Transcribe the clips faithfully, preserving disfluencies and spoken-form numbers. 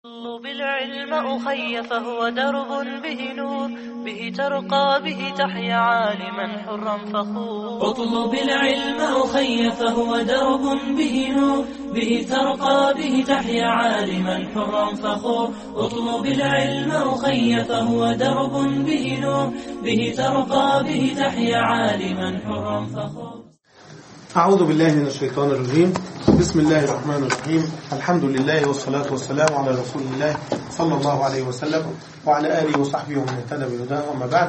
اطلب العلم أخي فهو درب به نور، به ترقى به تحيا عالما حرا فخور. اطلب العلم أخي فهو درب به نور، به ترقى به تحيا عالما حرا فخور. اطلب العلم أخي فهو درب به نور، به ترقى به تحيا عالما حرا فخور. أعوذ بالله من الشيطان الرجيم. بسم الله الرحمن الرحيم. الحمد لله والصلاة والسلام على رسول الله صلى الله عليه وسلم وعلى آله وصحبه ومن اهتدى بهداه. أما بعد،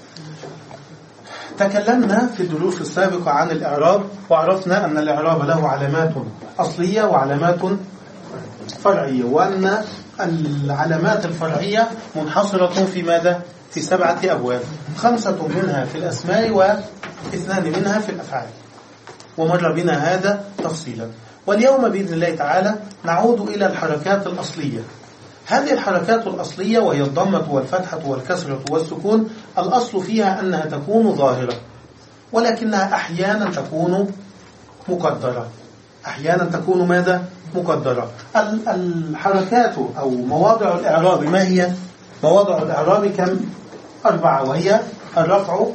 تكلمنا في الدروس السابقة عن الإعراب، وعرفنا أن الإعراب له علامات أصلية وعلامات فرعية، وأن العلامات الفرعية منحصرة في ماذا؟ في سبعة أبواب، خمسة منها في الأسماء واثنان منها في الأفعال، ومر بنا هذا تفصيلا. واليوم بإذن الله تعالى نعود إلى الحركات الأصلية. هذه الحركات الأصلية وهي الضمة والفتحة والكسرة والسكون، الأصل فيها أنها تكون ظاهرة، ولكنها أحيانا تكون مقدرة. أحيانا تكون ماذا؟ مقدرة. الحركات أو مواضع الإعراب ما هي؟ مواضع الإعراب كم؟ أربعة، وهي الرفع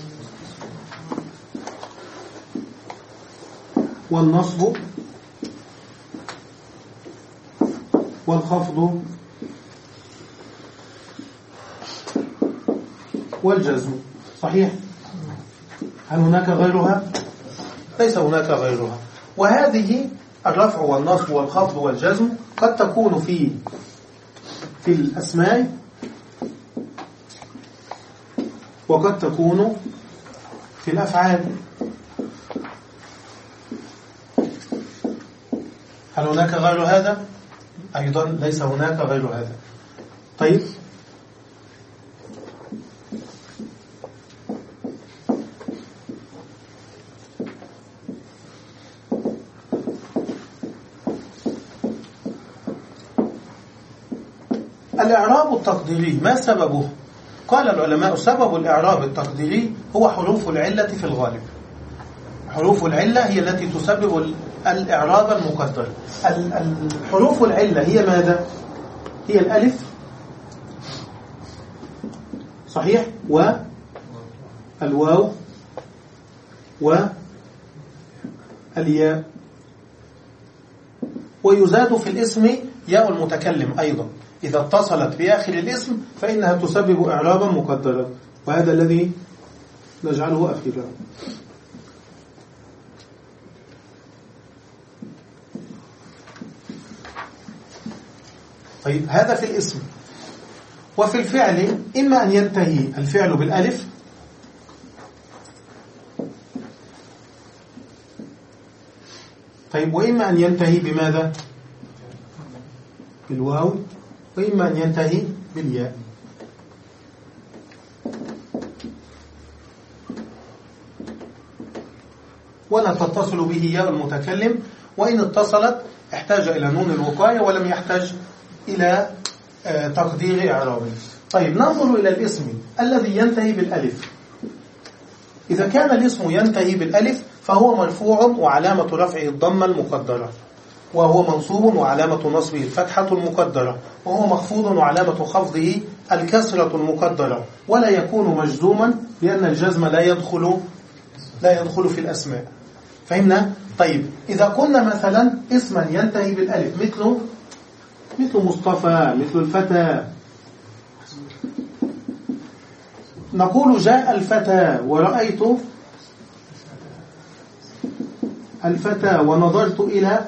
والنصب والخفض والجزم. صحيح؟ هل هناك غيرها؟ ليس هناك غيرها. وهذه الرفع والنصب والخفض والجزم قد تكون في في الأسماء، وقد تكون في الأفعال. هل هناك غير هذا؟ أيضا ليس هناك غير هذا. طيب، الإعراب التقديري ما سببه؟ قال العلماء سبب الإعراب التقديري هو حروف العلة في الغالب. حروف العلة هي التي تسبب الإعراب المقدر. الحروف العلة هي ماذا؟ هي الألف، صحيح، والواو والياء، ويزاد في الاسم ياء المتكلم أيضا. إذا اتصلت بآخر الاسم فإنها تسبب إعرابا مقدرا، وهذا الذي نجعله أخيرا. طيب، هذا في الاسم. وفي الفعل إما أن ينتهي الفعل بالألف، طيب، وإما أن ينتهي بماذا؟ بالواو، وإما أن ينتهي بالياء. ولا تتصل به ياء المتكلم، وإن اتصلت احتاج إلى نون الوقاية ولم يحتاج إلى تقدير إعرابي. طيب، ننظر إلى الاسم الذي ينتهي بالألف. إذا كان الاسم ينتهي بالألف فهو مرفوع وعلامة رفعه الضمة المقدرة، وهو منصوب وعلامة نصبه الفتحة المقدرة، وهو مخفوض وعلامة خفضه الكسرة المقدرة، ولا يكون مجزوما لأن الجزم لا يدخل لا يدخل في الأسماء. فهمنا؟ طيب، إذا قلنا مثلا اسما ينتهي بالألف مثل مثل مصطفى، مثل الفتى، نقول جاء الفتى ورأيت الفتى ونظرت إلى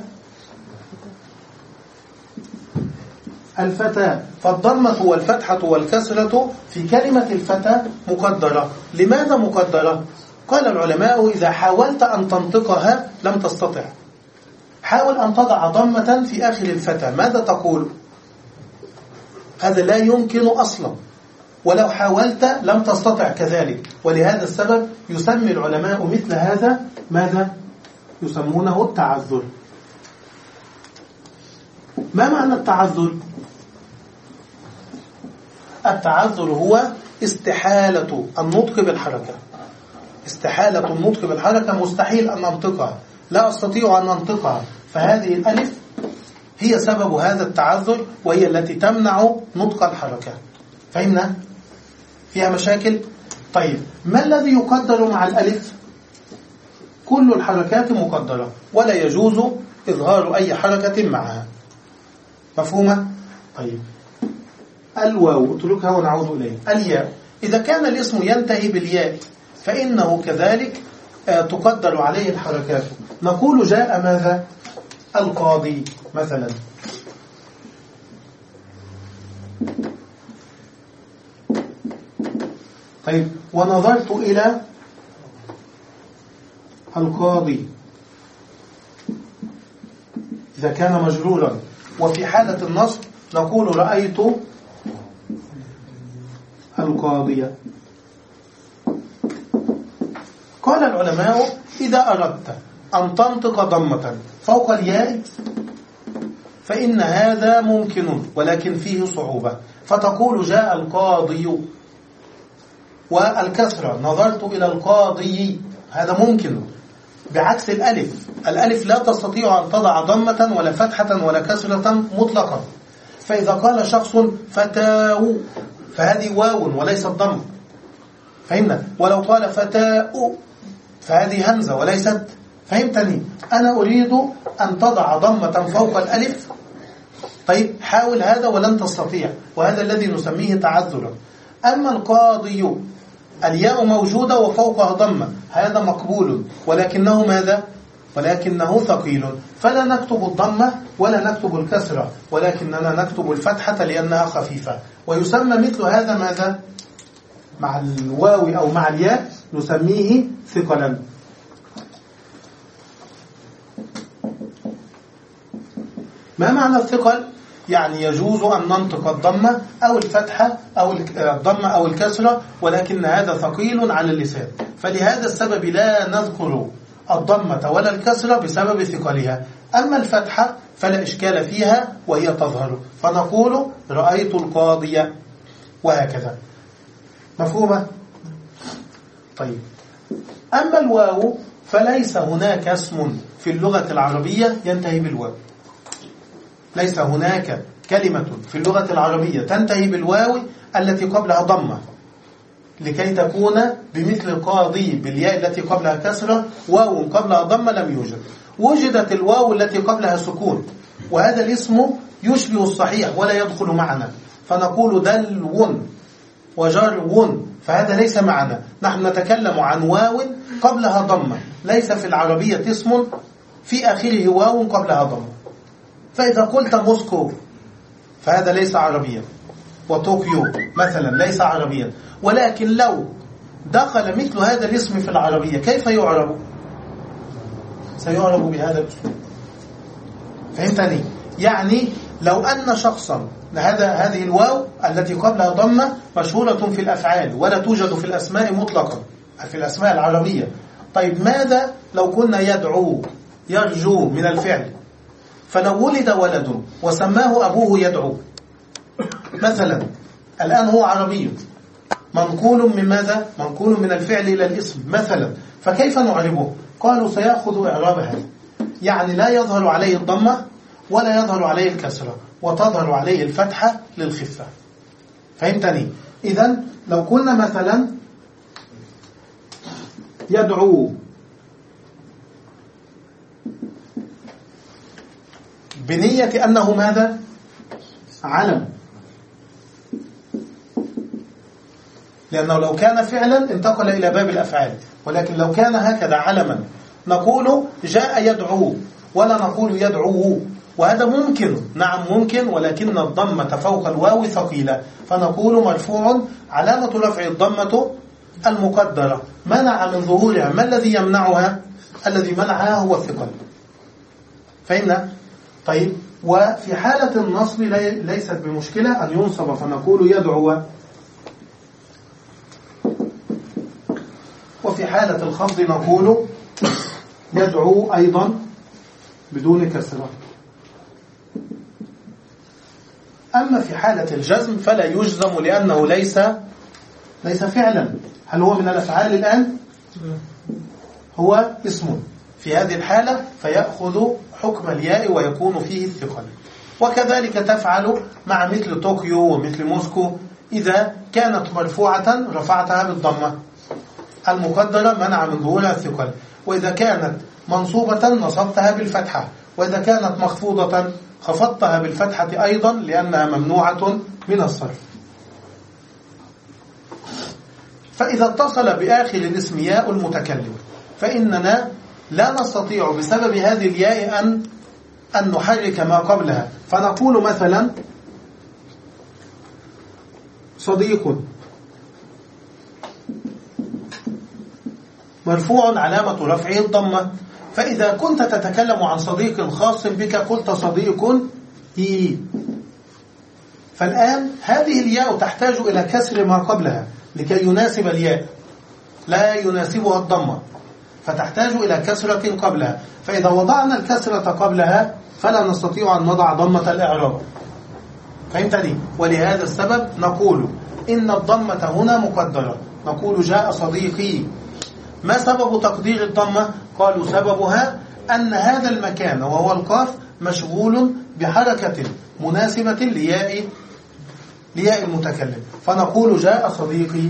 الفتى. فالضمة والفتحة والكسرة في كلمة الفتى مقدرة. لماذا مقدرة؟ قال العلماء إذا حاولت أن تنطقها لم تستطع. حاول أن تضع ضمة في آخر الفتى، ماذا تقول؟ هذا لا يمكن أصلا، ولو حاولت لم تستطع كذلك. ولهذا السبب يسمي العلماء مثل هذا ماذا؟ يسمونه التعذر. ما معنى التعذر؟ التعذر هو استحالة النطق بالحركة. استحالة النطق بالحركة، مستحيل أن أنطقها، لا أستطيع أن أنطقها. فهذه الألف هي سبب هذا التعذر، وهي التي تمنع نطق الحركات. فهمنا؟ فيها مشاكل؟ طيب، ما الذي يقدر مع الألف؟ كل الحركات مقدرة، ولا يجوز إظهار أي حركة معها. مفهومة؟ طيب، الواو اتركها ونعود إليه. الياء، إذا كان الاسم ينتهي بالياء فإنه كذلك تقدر عليه الحركات. نقول جاء ماذا؟ القاضي مثلا. طيب، ونظرت إلى القاضي إذا كان مجرورا. وفي حالة النصب نقول رأيت القاضية. قال العلماء إذا أردت أن تنطق ضمة فوق الياء فإن هذا ممكن ولكن فيه صعوبة، فتقول جاء القاضي. والكسرة نظرت إلى القاضي، هذا ممكن، بعكس الألف. الألف لا تستطيع أن تضع ضمة ولا فتحة ولا كسرة مطلقا. فإذا قال شخص فتاو فهذه واو وليست ضم. فهمنا؟ ولو قال فتاو فهذه همزة وليست. فهمتني؟ أنا أريد أن تضع ضمة فوق الألف. طيب، حاول هذا ولن تستطيع، وهذا الذي نسميه تعذرا. أما القاضي الياء موجودة وفوقها ضمة، هذا مقبول، ولكنه ماذا؟ ولكنه ثقيل، فلا نكتب الضمة ولا نكتب الكسرة، ولكننا نكتب الفتحة لأنها خفيفة. ويسمى مثل هذا ماذا؟ مع الواو أو مع الياء نسميه ثقلا. ما معنى الثقل؟ يعني يجوز أن ننطق الضمة أو الفتحة أو الضمة أو الكسرة، ولكن هذا ثقيل على اللسان. فلهذا السبب لا نذكر الضمة ولا الكسرة بسبب ثقلها. أما الفتحة فلا إشكال فيها وهي تظهر، فنقول رأيت القاضية، وهكذا. مفهومة؟ طيب، أما الواو فليس هناك اسم في اللغة العربية ينتهي بالواو. ليس هناك كلمة في اللغة العربية تنتهي بالواو التي قبلها ضمة لكي تكون بمثل قاضي بالياء التي قبلها كسرة، واو قبلها ضمة لم يوجد. وجدت الواو التي قبلها سكون، وهذا الاسم يشبه الصحيح ولا يدخل معنا، فنقول دلو وجرو، فهذا ليس معنا. نحن نتكلم عن واو قبلها ضمة. ليس في العربية اسم في آخره واو قبلها ضمة. فإذا قلت موسكو فهذا ليس عربيا، وطوكيو مثلا ليس عربيا. ولكن لو دخل مثل هذا الاسم في العربية كيف يعرب؟ سيعرب بهذا الاسلوب. فهمتني؟ يعني لو أن شخصا هذا هذه الواو التي قبلها ضمة مشهورة في الأفعال ولا توجد في الأسماء مطلقا، في الأسماء العربية. طيب، ماذا لو كنا يدعو يرجو من الفعل؟ فلو ولد ولد وسماه أبوه يدعو مثلا، الآن هو عربي منقول من ماذا؟ منقول من الفعل إلى الاسم مثلا، فكيف نعربه؟ قالوا سيأخذ إعراب هذا، يعني لا يظهر عليه الضمة ولا يظهر عليه الكسرة، وتظهر عليه الفتحة للخفة. فهمتني؟ إذن لو قلنا مثلا يدعو بنية أنه ماذا؟ علم، لأنه لو كان فعلا انتقل إلى باب الأفعال، ولكن لو كان هكذا علما نقول جاء يدعو ولا نقول يدعو. وهذا ممكن، نعم ممكن، ولكن الضمة فوق الواو ثقيلة، فنقول مرفوع علامة رفع الضمة المقدرة منع من ظهورها. ما الذي يمنعها؟ الذي منعها هو الثقل. فهمنا؟ طيب، وفي حالة النصب ليست بمشكلة أن ينصب، فنقول يدعو. وفي حالة الخفض نقول يدعو أيضا بدون كسرة. أما في حالة الجزم فلا يجزم لأنه ليس ليس فعلا. هل هو من الأفعال الآن؟ هو اسم. في هذه الحالة فيأخذ حكم الياء ويكون فيه الثقل. وكذلك تفعل مع مثل طوكيو ومثل موسكو، إذا كانت مرفوعة رفعتها بالضمة المقدرة منع من ظهورها الثقل، وإذا كانت منصوبة نصبتها بالفتحة، وإذا كانت مخفوضة خفضتها بالفتحة أيضا لأنها ممنوعة من الصرف. فإذا اتصل بآخر الاسم ياء المتكلم فإننا لا نستطيع بسبب هذه الياء أن أن نحرك ما قبلها، فنقول مثلا صديق مرفوع علامة رفعه الضمة، فإذا كنت تتكلم عن صديق خاص بك قلت صديق هي، فالآن هذه الياء تحتاج إلى كسر ما قبلها لكي يناسب الياء، لا يناسبها الضمة، فتحتاج إلى كسرة قبلها، فإذا وضعنا الكسرة قبلها فلا نستطيع أن نضع ضمة الإعراب. فهمتني؟ ولهذا السبب نقول إن الضمة هنا مقدرة، نقول جاء صديقي. ما سبب تقدير الضمة؟ قالوا سببها أن هذا المكان وهو القاف مشغول بحركة مناسبة لياء لياء المتكلم، فنقول جاء صديقي.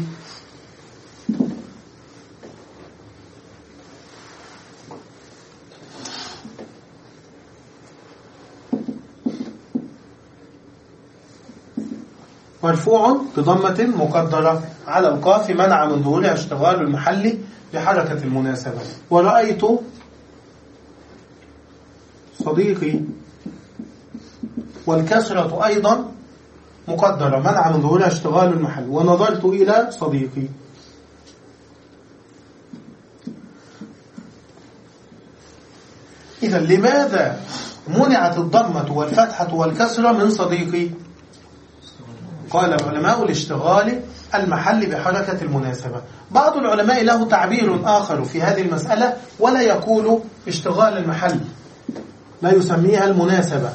مرفوع بضمة مقدرة على القاف منع من ظهورها اشتغال المحل بحركة المناسبة. ورأيت صديقي، والكسرة أيضا مقدرة منع من ظهورها اشتغال المحل. ونظرت إلى صديقي. إذا لماذا منعت الضمة والفتحة والكسرة من صديقي؟ قال العلماء لاشتغال المحل بحركة المناسبة. بعض العلماء له تعبير آخر في هذه المسألة ولا يقول اشتغال المحل، لا يسميها المناسبة،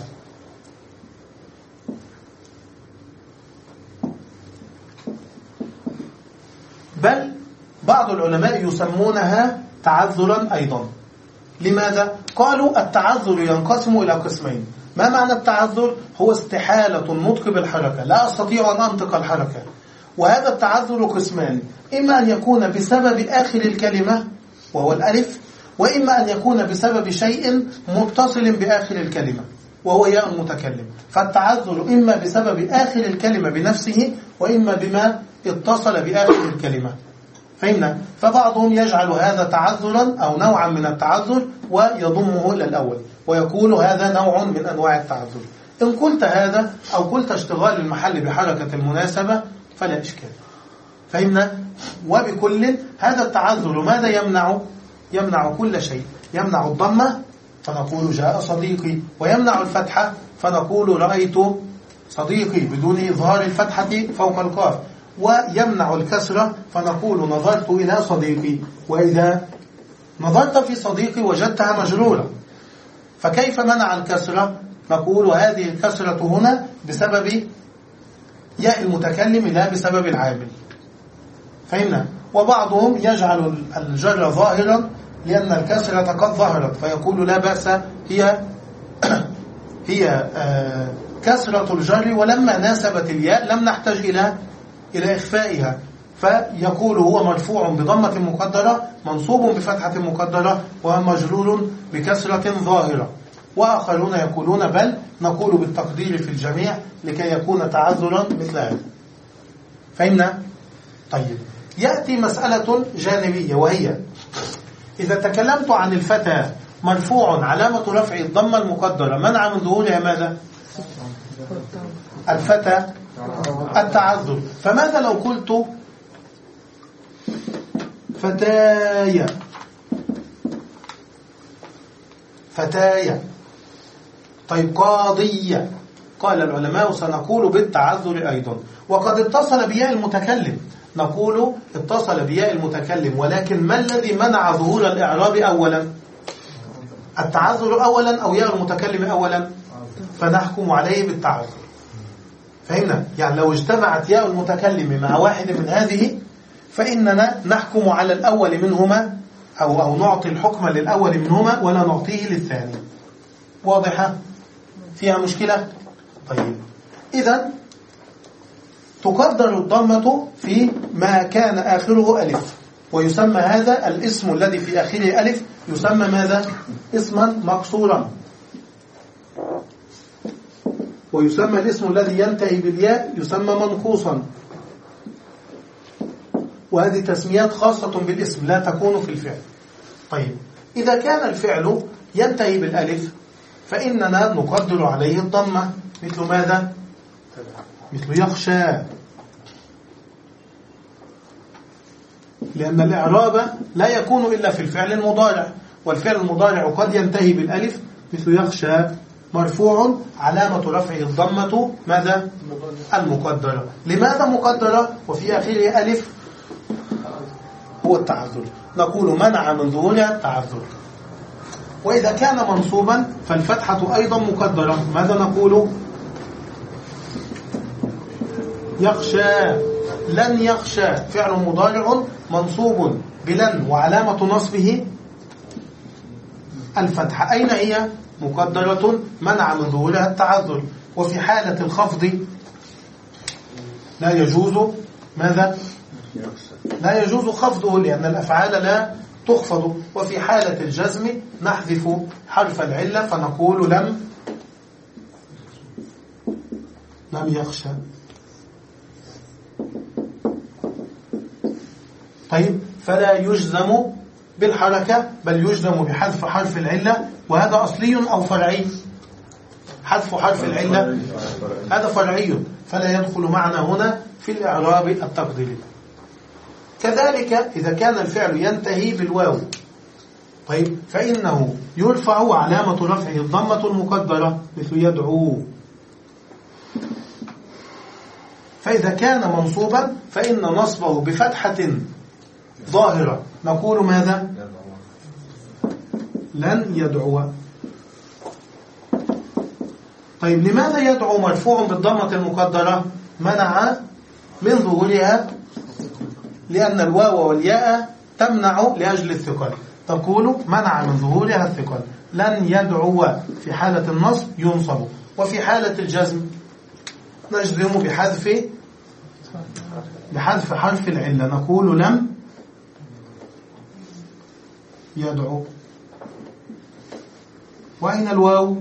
بل بعض العلماء يسمونها تعذرا أيضا. لماذا؟ قالوا التعذر ينقسم إلى قسمين. ما معنى التعذر؟ هو استحالة النطق بالحركة، لا أستطيع أن أنطق الحركة، وهذا التعذر قسمان، إما أن يكون بسبب آخر الكلمة وهو الألف، وإما أن يكون بسبب شيء متصل بآخر الكلمة وهو ياء المتكلم. فالتعذر إما بسبب آخر الكلمة بنفسه وإما بما اتصل بآخر الكلمة. فهمنا؟ فبعضهم يجعل هذا تعذرا أو نوعا من التعذر ويضمه إلى الأول ويقول هذا نوع من أنواع التعذر. إن قلت هذا أو قلت اشتغال المحل بحركة المناسبة فلا إشكال. فهمنا؟ وبكل هذا التعذر ماذا يمنع؟ يمنع كل شيء. يمنع الضمة فنقول جاء صديقي، ويمنع الفتحة فنقول رأيت صديقي بدون إظهار الفتحة فوق القاف، ويمنع الكسرة فنقول نظرت إلى صديقي. وإذا نظرت في صديقي وجدتها مجرورة، فكيف منع الكسرة؟ نقول هذه الكسرة هنا بسبب ياء المتكلم لا بسبب العامل. فهمنا؟ وبعضهم يجعل الجر ظاهرا لأن الكسرة قد ظهرت فيقول لا بأس، هي هي آه كسرة الجر ولما ناسبت الياء لم نحتاج إلى إلى إخفائها، فيقول هو مرفوع بضمة مقدرة منصوب بفتحة مقدرة ومجرور بكسرة ظاهرة. وآخرون يقولون بل نقول بالتقدير في الجميع لكي يكون تعذرا مثل هذا. فهمنا؟ طيب، يأتي مسألة جانبية وهي إذا تكلمت عن الفتى مرفوع علامة رفع الضمة المقدرة منع من ظهورها ماذا؟ الفتى التعذر. فماذا لو قلت فتايا فتايا؟ طيب قاضية؟ قال العلماء سنقول بالتعذر أيضا. وقد اتصل بياء المتكلم، نقول اتصل بياء المتكلم، ولكن ما الذي منع ظهور الإعراب أولا؟ التعذر أولا أو ياء المتكلم أولا؟ فنحكم عليه بالتعذر. فهمنا؟ يعني لو اجتمعت ياء المتكلم مع واحد من هذه فإننا نحكم على الأول منهما أو, أو نعطي الحكم للأول منهما ولا نعطيه للثاني. واضحة؟ فيها مشكلة؟ طيب إذن تقدر الضمة في ما كان آخره ألف، ويسمى هذا الاسم الذي في آخره ألف يسمى ماذا؟ اسما مقصورا. ويسمى الاسم الذي ينتهي بالياء يسمى منقوصا. وهذه تسميات خاصة بالاسم لا تكون في الفعل. طيب إذا كان الفعل ينتهي بالألف فإننا نقدر عليه الضمة، مثل ماذا؟ مثل يخشى، لأن الإعراب لا يكون إلا في الفعل المضارع، والفعل المضارع قد ينتهي بالألف، مثل يخشى مرفوع علامة رفعه الضمة ماذا؟ المقدرة. لماذا مقدرة وفي آخره ألف؟ هو التعذر، نقول منع من ظهورها التعذر. وإذا كان منصوبا فالفتحة أيضا مقدرة، ماذا نقول؟ يخشى، لن يخشى فعل مضارع منصوب بلن وعلامة نصبه الفتحة، أين هي؟ مقدرة منع من ظهورها التعذر. وفي حالة الخفض لا يجوز ماذا؟ لا يجوز خفضه لأن الأفعال لا تخفض. وفي حالة الجزم نحذف حرف العلة فنقول لم لم يخشى. طيب فلا يجزم بالحركة بل يجزم بحذف حرف العلة، وهذا أصلي أو فرعي؟ حذف حرف العلة هذا فرعي، فلا يدخل معنا هنا في الإعراب التقديري. كذلك إذا كان الفعل ينتهي بالواو طيب فإنه يرفع علامة رفعه الضمة المقدرة، مثل يدعو. فإذا كان منصوبا فإن نصبه بفتحة ظاهرة نقول ماذا؟ لن يدعو. طيب لماذا يدعو مرفوع بالضمة المقدرة؟ منع من ظهورها، لأن الواو والياء تمنع لأجل الثقل، تقول منع من ظهورها الثقل. لن يدعو في حالة النصب ينصب، وفي حالة الجزم نجزم بحذف بحذف حرف العلة نقول لم يدعو. وأين الواو؟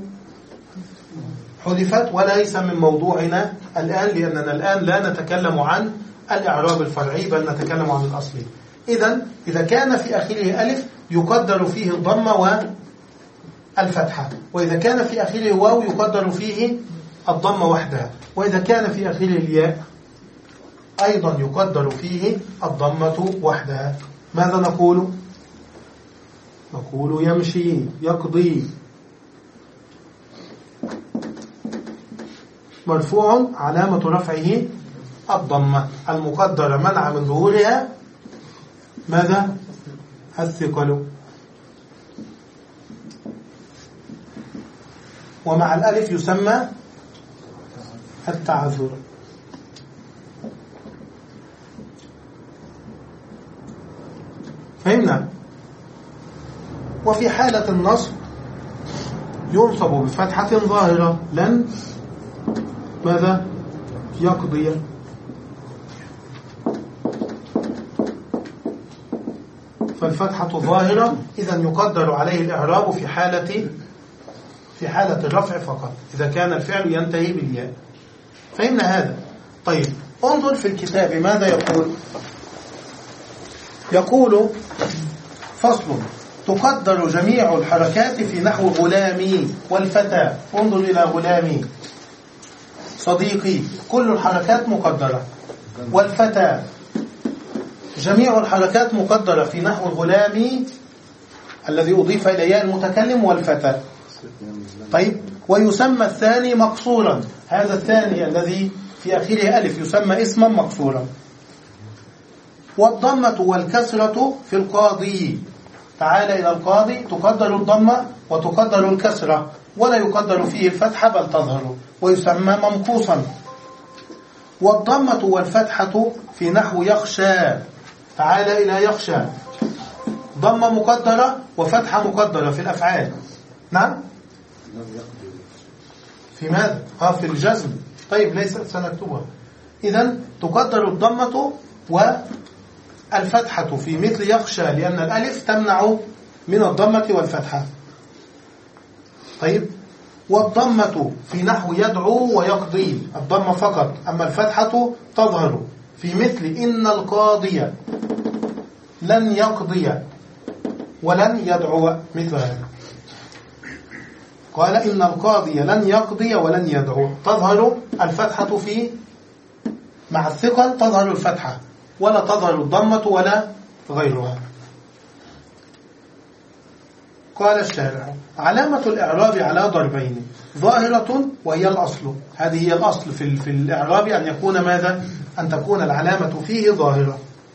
حذفت وليس من موضوعنا الآن، لأننا الآن لا نتكلم عن الإعراب الفرعي بل نتكلم عن الأصلي. إذن إذا كان في آخره ألف يقدر فيه الضمة والفتحة، وإذا كان في آخره واو يقدر فيه الضمة وحدها، وإذا كان في آخره الياء أيضا يقدر فيه الضمة وحدها. ماذا نقول؟ نقول يمشي، يقضي. مرفوع علامة رفعه الضمة المقدرة منع من ظهورها ماذا؟ الثقل. ومع الألف يسمى التعذر. فهمنا؟ وفي حالة النصب ينصب بفتحة ظاهرة لن ماذا؟ يقضي. فالفتحة ظاهرة إذن يقدر عليه الإعراب في حالة في حالة الرفع فقط إذا كان الفعل ينتهي بالياء. فهمنا هذا؟ طيب انظر في الكتاب ماذا يقول. يقول فصل: تقدر جميع الحركات في نحو غلامي والفتى. انظر إلى غلامي صديقي، كل الحركات مقدرة. والفتى جميع الحركات مقدرة في نحو الغلامي الذي أضيف إلى ياء المتكلم والفتى. طيب ويسمى الثاني مقصورا، هذا الثاني الذي في آخره ألف يسمى اسما مقصورا. والضمة والكسرة في القاضي، تعال إلى القاضي تقدر الضمة وتقدر الكسرة ولا يقدر فيه الفتحة بل تظهر ويسمى منقوصا. والضمة والفتحة في نحو يخشى، تعال إلى يخشى ضمة مقدرة وفتحة مقدرة في الأفعال. نعم في ماذا؟ ها في الجزم. طيب ليس سنكتبها. إذن تقدر الضمة والفتحة في مثل يخشى لأن الألف تمنع من الضمة والفتحة. طيب والضمة في نحو يدعو ويقضي الضمة فقط، أما الفتحة تظهر في مثل إن القاضي لن يقضي ولن يدعو، مثل هذا. قال إن القاضي لن يقضي ولن يدعو، تظهر الفتحة في مع الثقل، تظهر الفتحة ولا تظهر الضمة ولا غيرها. قال الشارع علامة الإعراب على ضربين، ظاهرة وهي الأصل. هذه هي الأصل في, في الإعراب أن يكون ماذا؟ أن تكون العلامة فيه ظاهرة.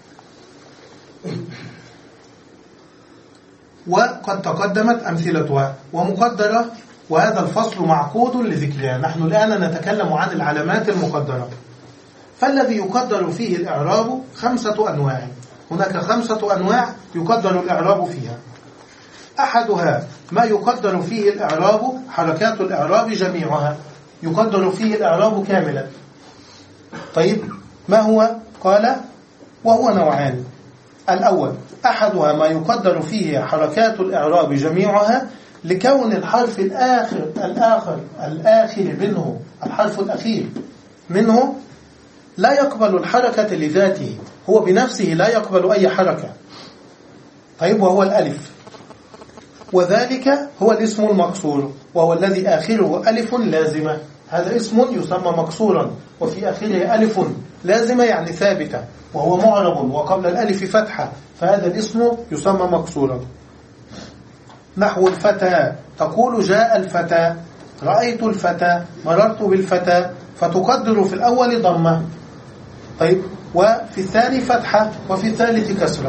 وقد تقدمت أمثلتها ومقدرة، وهذا الفصل معقود لذكرها. نحن الآن نتكلم عن العلامات المقدرة. فالذي يقدر فيه الإعراب خمسة أنواع، هناك خمسة أنواع يقدر الإعراب فيها. أحدها ما يقدر فيه الإعراب حركات الإعراب جميعها، يقدر فيه الإعراب كاملا. طيب ما هو؟ قال وهو نوعان. الأول أحدها ما يقدر فيه حركات الإعراب جميعها لكون الحرف الآخر الآخر الآخر منه، الحرف الأخير منه لا يقبل الحركة لذاته، هو بنفسه لا يقبل أي حركة. طيب وهو الألف، وذلك هو الاسم المقصور، وهو الذي آخره ألف لازمة. هذا اسم يسمى مقصورا وفي آخره ألف لازمة يعني ثابتة، وهو معرب وقبل الألف فتحة، فهذا الاسم يسمى مقصورا. نحو الفتى، تقول جاء الفتى، رأيت الفتى، مررت بالفتى، فتقدر في الأول ضمة، طيب وفي الثاني فتحة، وفي الثالث كسرة.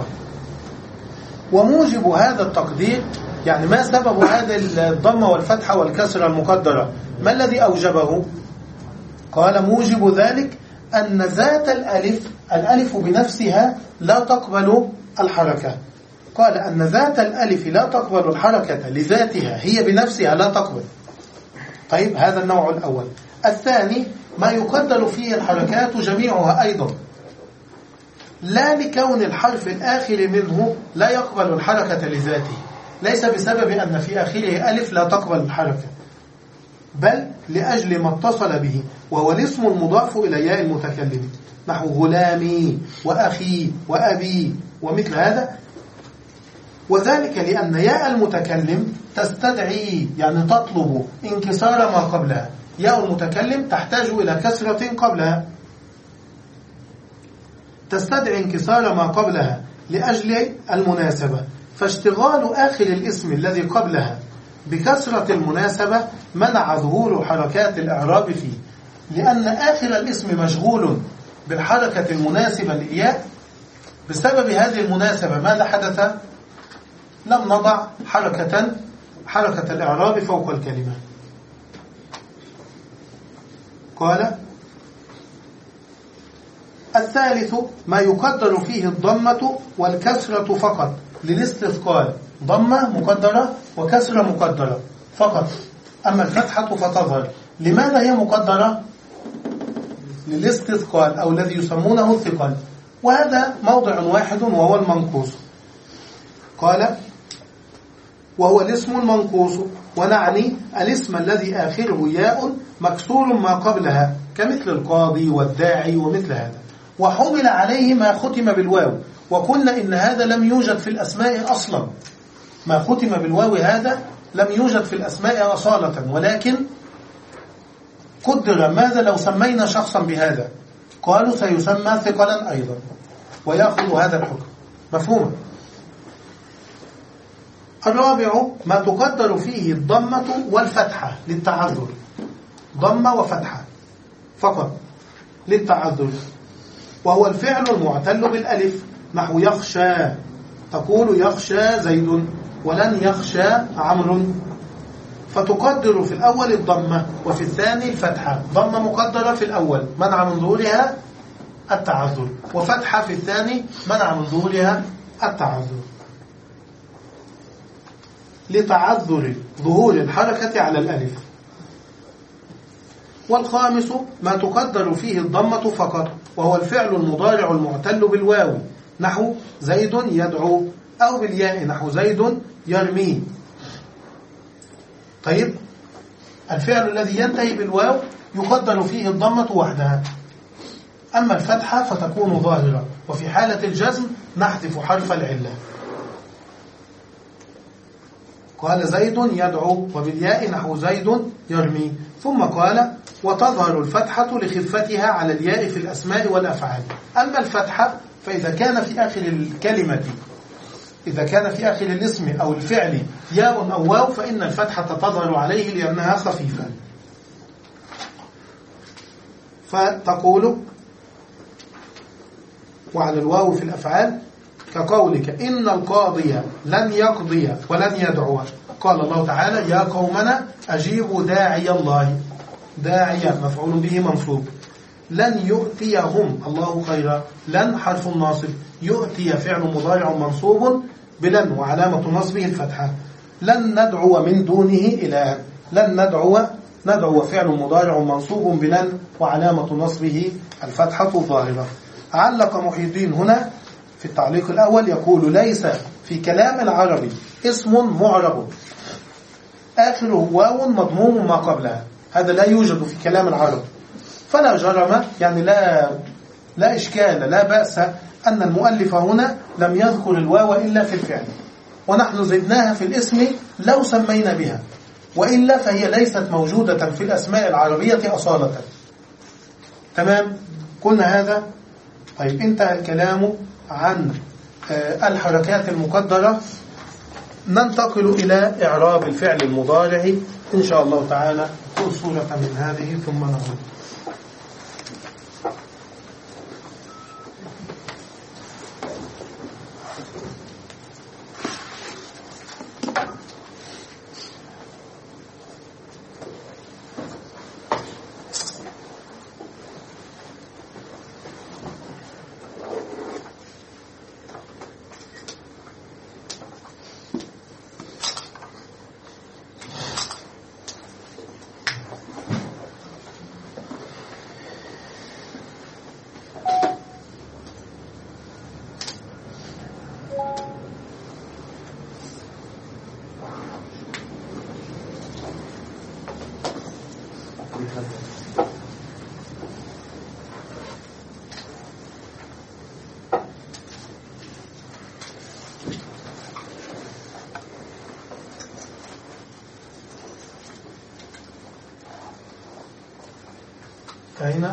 وموجب هذا التقدير، يعني ما سبب هذا الضمة والفتحة والكسرة المقدرة؟ ما الذي أوجبه؟ قال موجب ذلك أن ذات الألف الألف بنفسها لا تقبل الحركة. قال أن ذات الألف لا تقبل الحركة لذاتها، هي بنفسها لا تقبل. طيب هذا النوع الأول. الثاني ما يقدر فيه الحركات جميعها أيضا، لا لكون الحرف الآخر منه لا يقبل الحركة لذاته، ليس بسبب أن في آخره ألف لا تقبل الحركة، بل لأجل ما اتصل به، وهو الاسم المضاف إلى ياء المتكلم، نحو غلامي وأخي وأبي ومثل هذا. وذلك لأن ياء المتكلم تستدعي يعني تطلب انكسار ما قبلها، ياء المتكلم تحتاج إلى كسرة قبلها، تستدعي انكسار ما قبلها لأجل المناسبة، فاشتغال آخر الاسم الذي قبلها بكسرة المناسبة منع ظهور حركات الإعراب فيه، لأن آخر الاسم مشغول بالحركة المناسبة للياء. بسبب هذه المناسبة ماذا حدث؟ لم نضع حركة حركة الإعراب فوق الكلمة. قال الثالث ما يقدر فيه الضمة والكسرة فقط للاستثقال، ضمة مقدرة وكسرة مقدرة فقط، أما الفتحة فتظهر. لماذا هي مقدرة؟ للاستثقال أو الذي يسمونه الثقل، وهذا موضع واحد وهو المنقوص. قال وهو الاسم المنقوص، ونعني الاسم الذي آخره ياء مكسور ما قبلها كمثل القاضي والداعي ومثل هذا، وحمل عليه ما ختم بالواو. وقلنا إن هذا لم يوجد في الأسماء أصلا، ما ختم بالواو هذا لم يوجد في الأسماء أصالة، ولكن قدر ماذا لو سمينا شخصا بهذا؟ قالوا سيسمى ثقلا أيضا ويأخذ هذا الحكم. مفهوم؟ الرابع ما تقدر فيه الضمة والفتحة للتعذر، ضمة وفتحة فقط للتعذر، وهو الفعل المعتل بالألف، نحو يخشى، تقول يخشى زيد ولن يخشى عمرو، فتقدر في الأول الضمة وفي الثاني الفتحة. ضمة مقدرة في الأول منع من ظهورها التعذر، وفتحة في الثاني منع من ظهورها التعذر. لتعذر ظهور الحركة على الألف. والخامس ما تقدر فيه الضمة فقط، وهو الفعل المضارع المعتل بالواو نحو زيد يدعو، أو بالياء نحو زيد يرمي. طيب الفعل الذي ينتهي بالواو يقدر فيه الضمة وحدها، أما الفتحة فتكون ظاهرة، وفي حالة الجزم نحذف حرف العلة. قال زيد يدعو، وبالياء نحو زيد يرمي. ثم قال وتظهر الفتحة لخفتها على الياء في الأسماء والأفعال. أما الفتحة فإذا كان في آخر الكلمة إذا كان في آخر الاسم أو الفعل ياء أو واو فإن الفتحة تظهر عليه لأنها خفيفة. فتقول وعلى الواو في الأفعال كقولك إن القاضي لن يقضي ولن يدعو. قال الله تعالى يا قومنا أجيبوا داعي الله، داعي مفعول به منصوب. لن يؤتيهم الله خيرا، لن حرف ناصب، يؤتي فعل مضارع منصوب بلن وعلامة نصبه الفتحة. لن ندعو من دونه إلها، لن ندعو ندعو فعل مضارع منصوب بلن وعلامة نصبه الفتحة الظاهرة. علق محي الدين هنا في التعليق الأول يقول ليس في كلام العربي اسم معرب آخره واو مضموم ما قبلها، هذا لا يوجد في كلام العرب. فلا جرم يعني لا لا إشكال لا بأس أن المؤلف هنا لم يذكر الواو إلا في الفعل، ونحن زدناها في الاسم لو سمينا بها، وإلا فهي ليست موجودة في الأسماء العربية أصالة. تمام، قلنا هذا. طيب انتهى الكلام عن الحركات المقدرة، ننتقل إلى إعراب الفعل المضارع إن شاء الله تعالى. كل صورة من هذه ثم نعود. انتهينا.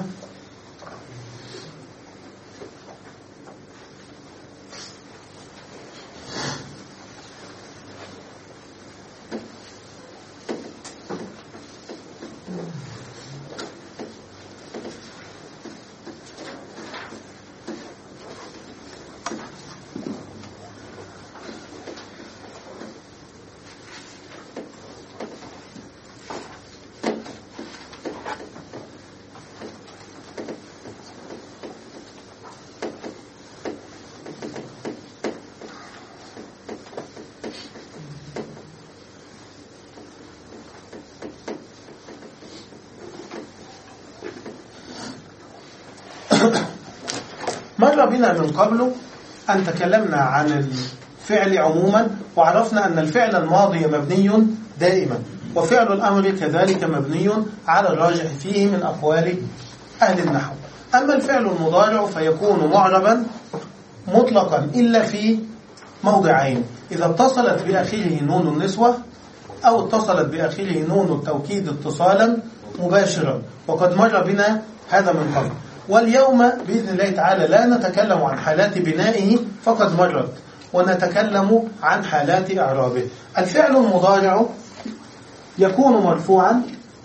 مر بنا من قبل أن تكلمنا عن الفعل عموما، وعرفنا أن الفعل الماضي مبني دائما، وفعل الأمر كذلك مبني على الراجح فيه من أقوال أهل النحو. أما الفعل المضارع فيكون معربا مطلقا إلا في موضعين: إذا اتصلت بآخره نون النسوة، أو اتصلت بآخره نون التوكيد اتصالا مباشرا، وقد مر بنا هذا من قبل. واليوم بإذن الله تعالى لا نتكلم عن حالات بنائه فقد مرت، ونتكلم عن حالات إعرابه. الفعل المضارع يكون مرفوعا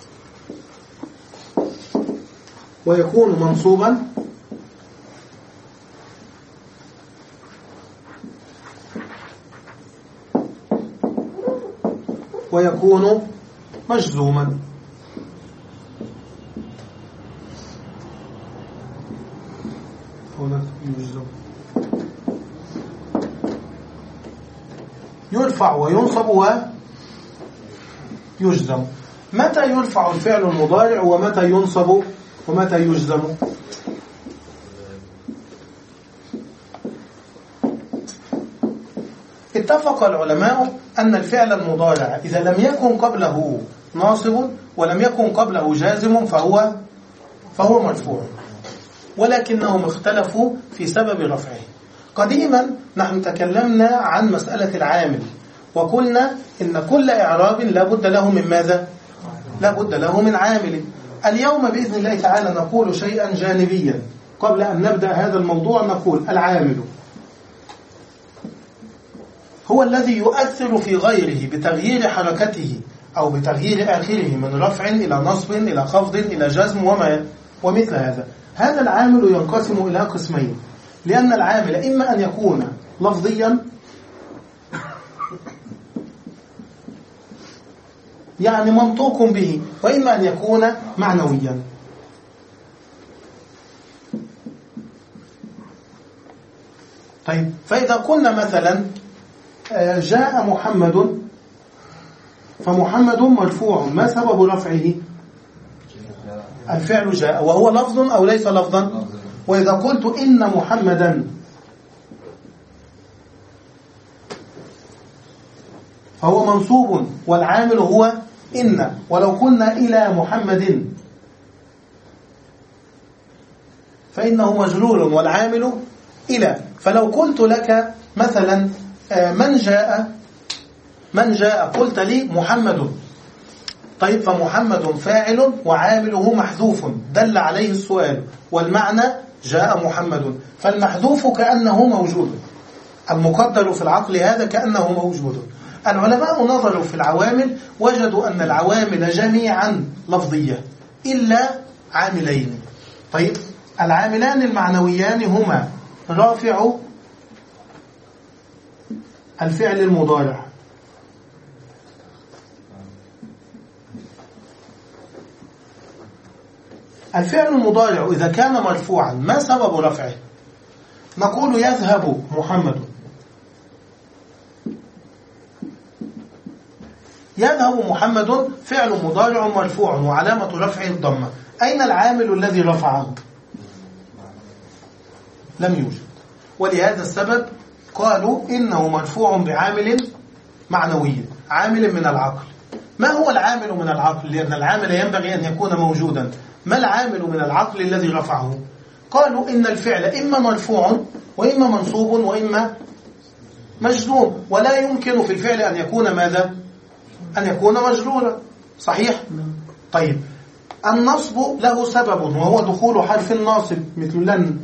ويكون منصوبا ويكون مجزوما. يرفع وينصب يجزم. متى يرفع الفعل المضارع ومتى ينصب ومتى يجزم؟ اتفق العلماء أن الفعل المضارع إذا لم يكن قبله ناصب ولم يكن قبله جازم فهو فهو مرفوع، ولكنهم اختلفوا في سبب رفعه. قديما نحن تكلمنا عن مسألة العامل وقلنا إن كل إعراب لا بد له من ماذا؟ لا بد له من عامل. اليوم بإذن الله تعالى نقول شيئا جانبيا قبل أن نبدأ هذا الموضوع. نقول العامل هو الذي يؤثر في غيره بتغيير حركته أو بتغيير آخره من رفع إلى نصب إلى خفض إلى جزم وما ومثل هذا. هذا العامل ينقسم إلى قسمين، لأن العامل إما أن يكون لفظيا يعني منطوق به، وإما أن يكون معنويا. طيب، فإذا قلنا مثلا جاء محمد، فمحمد مرفوع، ما سبب رفعه؟ الفعل جاء، وهو لفظ أو ليس لفظا؟ وإذا قلت إن محمدا فهو منصوب والعامل هو إن، ولو قلنا إلى محمد فإنه مجرور والعامل إلى. فلو قلت لك مثلا من جاء من جاء قلت لي محمد، طيب فمحمد فاعل وعامله محذوف دل عليه السؤال، والمعنى جاء محمد، فالمحذوف كأنه موجود، المقدر في العقل هذا كأنه موجود. العلماء نظروا في العوامل وجدوا أن العوامل جميعا لفظية إلا عاملين. طيب، العاملان المعنويان هما رافع الفعل المضارع الفعل المضارع إذا كان مرفوعا ما سبب رفعه؟ نقول يذهب محمد. يذهب محمد فعل مضارع مرفوع وعلامة رفعه الضمة. أين العامل الذي رفعه؟ لم يوجد، ولهذا السبب قالوا إنه مرفوع بعامل معنوي، عامل من العقل. ما هو العامل من العقل؟ لأن العامل ينبغي أن يكون موجودا. ما العامل من العقل الذي رفعه؟ قالوا إن الفعل إما مرفوع وإما منصوب وإما مجزوم، ولا يمكن في الفعل أن يكون ماذا؟ أن يكون مجرورا، صحيح؟ طيب، النصب له سبب وهو دخول حرف الناصب مثل لن،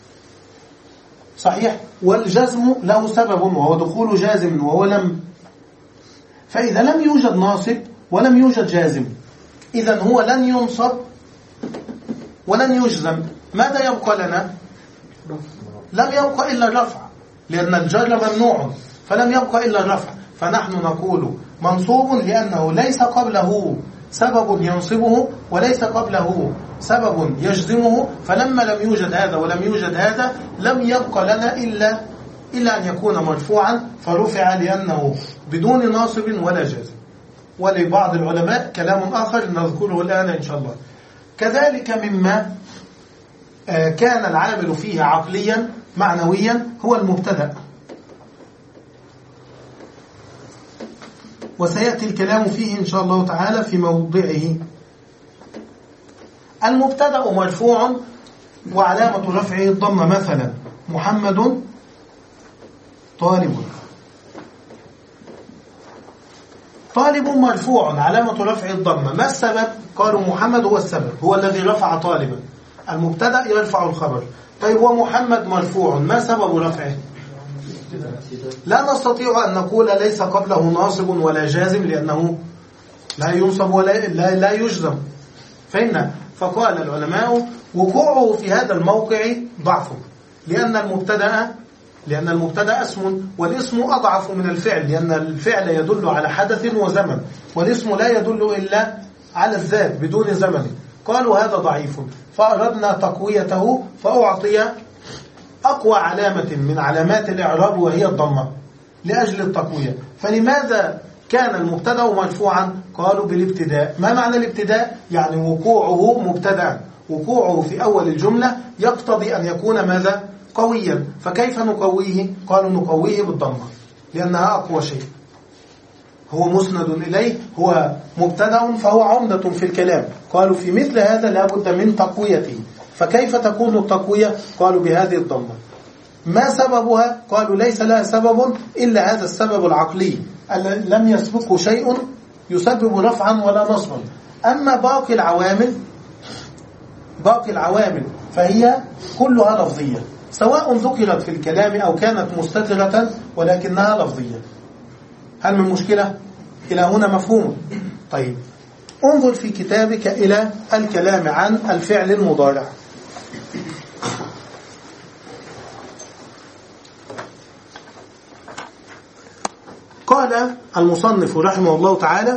صحيح؟ والجزم له سبب وهو دخول جازم وهو لم. فإذا لم يوجد ناصب ولم يوجد جازم، إذن هو لن ينصب ولن يجزم. ماذا يبقى لنا؟ لم يبقى إلا الرفع، لأن الجر ممنوع، فلم يبقى إلا الرفع. فنحن نقول منصوب لأنه ليس قبله سبب ينصبه وليس قبله سبب يجزمه، فلما لم يوجد هذا ولم يوجد هذا لم يبقى لنا إلا إلا أن يكون مرفوعا، فرفع لأنه بدون ناصب ولا جازم. ولبعض العلماء كلام آخر نذكره الآن إن شاء الله. كذلك مما كان العامل فيه عقليا معنويا هو المبتدأ، وسيأتي الكلام فيه إن شاء الله تعالى في موضعه. المبتدأ مرفوع وعلامة رفعه الضمة، مثلا محمد طالب. طالب مرفوع علامة رفعه الضمة، ما السبب؟ قالوا محمد هو السبب، هو الذي رفع طالبا، المبتدأ يرفع الخبر. طيب، ومحمد مرفوع، ما سبب رفعه؟ لا نستطيع أن نقول ليس قبله ناصب ولا جازم، لأنه لا ينصب ولا لا, لا يجزم. فإن فقال العلماء وقوعه في هذا الموقع ضعف، لأن المبتدأ لأن المبتدأ اسم، والاسم أضعف من الفعل، لأن الفعل يدل على حدث وزمن، والاسم لا يدل إلا على الذات بدون زمن. قالوا هذا ضعيف، فأردنا تقويته فأعطي أقوى علامة من علامات الإعراب وهي الضمة لأجل التقوية. فلماذا كان المبتدأ مرفوعا؟ قالوا بالابتداء. ما معنى الابتداء؟ يعني وقوعه مبتدأ، وقوعه في أول الجملة يقتضي أن يكون ماذا؟ قويا. فكيف نقويه؟ قالوا نقويه بالضمة لأنها أقوى شيء، هو مسند إليه، هو مبتدأ فهو عمدة في الكلام. قالوا في مثل هذا لا بد من تقويته. فكيف تكون التقوية؟ قالوا بهذه الضمة. ما سببها؟ قالوا ليس لها سبب إلا هذا السبب العقلي، لم يسبقه شيء يسبب رفعا ولا نصبا. أما باقي العوامل باقي العوامل فهي كلها لفظية، سواء ذكرت في الكلام أو كانت مستترة ولكنها لفظية. هل من مشكلة؟ إلى هنا مفهوم؟ طيب انظر في كتابك إلى الكلام عن الفعل المضارع. قال المصنف رحمه الله تعالى: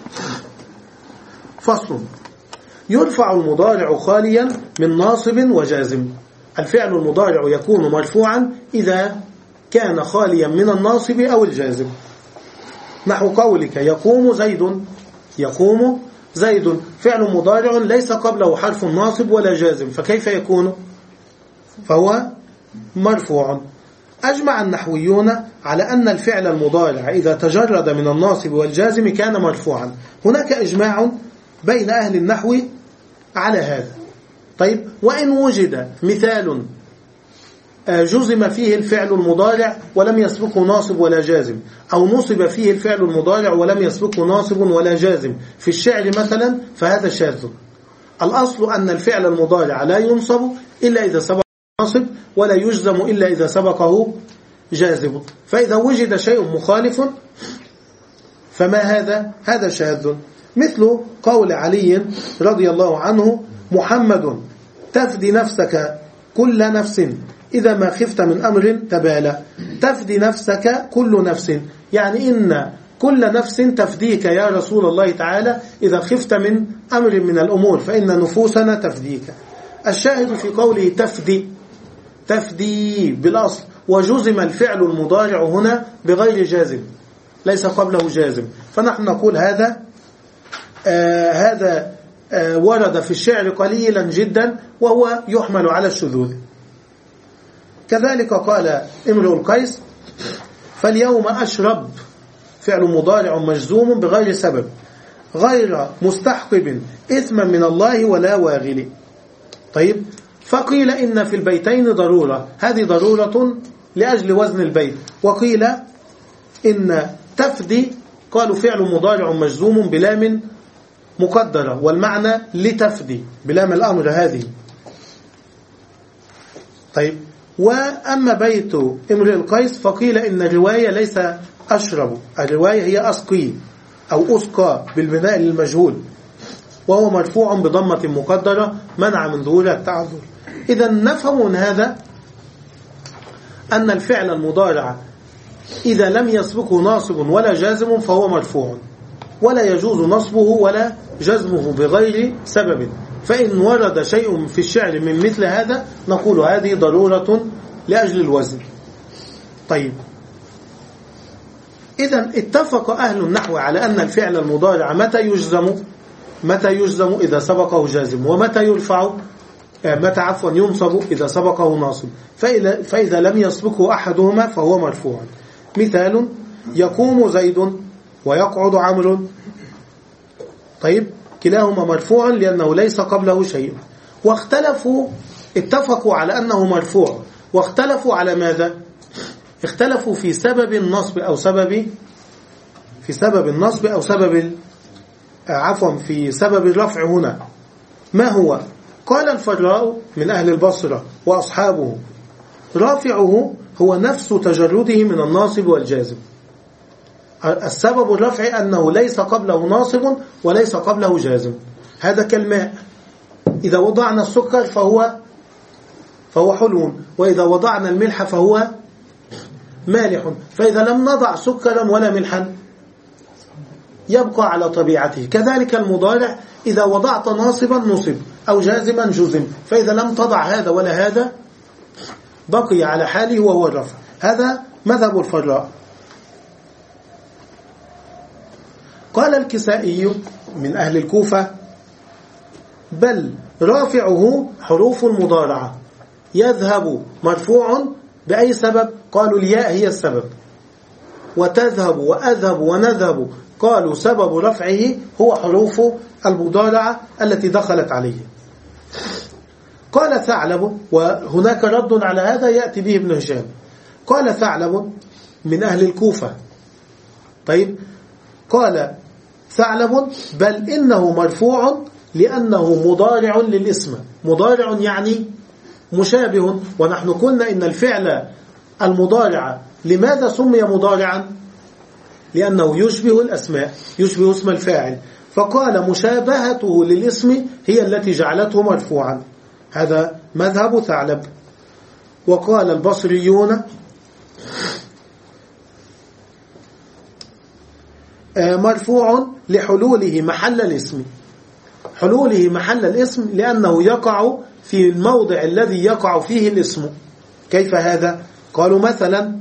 فصل: يرفع المضارع خاليا من ناصب وجازم. الفعل المضارع يكون مرفوعا إذا كان خاليا من الناصب أو الجازم، نحو قولك يقوم زيد. يقوم زيد فعل مضارع ليس قبله حرف ناصب ولا جازم، فكيف يكون؟ فهو مرفوع. أجمع النحويون على أن الفعل المضارع إذا تجرد من الناصب والجازم كان مرفوعا. هناك إجماع بين أهل النحو على هذا. طيب وإن وجد مثال جزم فيه الفعل المضارع ولم يسبقه ناصب ولا جازم، أو نصب فيه الفعل المضارع ولم يسبقه ناصب ولا جازم في الشعر مثلا، فهذا شاذ. الأصل أن الفعل المضارع لا ينصب إلا إذا سبقه ناصب ولا يجزم إلا إذا سبقه جازم. فإذا وجد شيء مخالف فما هذا؟ هذا شاذ. مثل قول علي رضي الله عنه: محمد تفدي نفسك كل نفس إذا ما خفت من أمر تبالى. تفدي نفسك كل نفس، يعني إن كل نفس تفديك يا رسول الله تعالى إذا خفت من أمر من الأمور، فإن نفوسنا تفديك. الشاهد في قوله تفدي، تفدي بالأصل، وجزم الفعل المضارع هنا بغير جازم، ليس قبله جازم. فنحن نقول هذا آه هذا آه ورد في الشعر قليلا جدا وهو يحمل على الشذوذ. كذلك قال امرؤ القيس: فاليوم أشرب، فعل مضارع مجزوم بغير سبب غير مستحقب إثما من الله ولا واغل. طيب فقيل إن في البيتين ضرورة، هذه ضرورة لأجل وزن البيت. وقيل إن تفدي قالوا فعل مضارع مجزوم بلام مقدرة، والمعنى لتفدي بلام الأمر هذه. طيب وأما بيت امرئ القيس فقيل إن الرواية ليس أشرب، الرواية هي أسقي أو أسقى بالبناء للمجهول، وهو مرفوع بضمة مقدرة منع من ظهور التعذر. إذا نفهم من هذا أن الفعل المضارع إذا لم يسبقه ناصب ولا جازم فهو مرفوع، ولا يجوز نصبه ولا جزمه بغير سبب. فإن ورد شيء في الشعر من مثل هذا نقول هذه ضرورة لأجل الوزن. طيب إذا اتفق أهل النحو على أن الفعل المضارع متى يجزم متى يجزم إذا سبقه جازم، ومتى يرفع متى عفوا ينصب إذا سبقه ناصب. فإذا لم يسبقه أحدهما فهو مرفوع. مثال: يقوم زيد ويقعد عمرو. طيب كلاهما مرفوع لأنه ليس قبله شيء. واختلفوا اتفقوا على أنه مرفوع، واختلفوا على ماذا؟ اختلفوا في سبب النصب أو سبب في سبب النصب أو سبب عفوا في سبب الرفع هنا. ما هو؟ قال الفراء من أهل البصرة وأصحابه: رافعه هو نفس تجرده من الناصب والجازم. السبب الرفع أنه ليس قبله ناصب وليس قبله جازم. هذا كالماء، إذا وضعنا السكر فهو فهو حلو، وإذا وضعنا الملح فهو مالح. فإذا لم نضع سكرا ولا ملحا يبقى على طبيعته. كذلك المضارع إذا وضعت ناصبا نصب أو جازما جزم، فإذا لم تضع هذا ولا هذا بقي على حاله وهو الرفع. هذا مذهب الفراء. قال الكسائي من أهل الكوفة بل رافعه حروف المضارعة، يذهب مرفوع بأي سبب؟ قالوا الياء هي السبب، وتذهب وأذهب ونذهب قالوا سبب رفعه هو حروف المضارعة التي دخلت عليه. قال ثعلب، وهناك رد على هذا يأتي به ابن هشام، قال ثعلب من أهل الكوفة، طيب قال ثعلب بل إنه مرفوع لأنه مضارع للاسم. مضارع يعني مشابه، ونحن قلنا إن الفعل المضارع لماذا سمي مضارعا؟ لأنه يشبه الأسماء، يشبه اسم الفاعل، فقال مشابهته للاسم هي التي جعلته مرفوعا. هذا مذهب ثعلب. وقال البصريون مرفوع لحلوله محل الاسم، حلوله محل الاسم لأنه يقع في الموضع الذي يقع فيه الاسم. كيف هذا؟ قالوا مثلا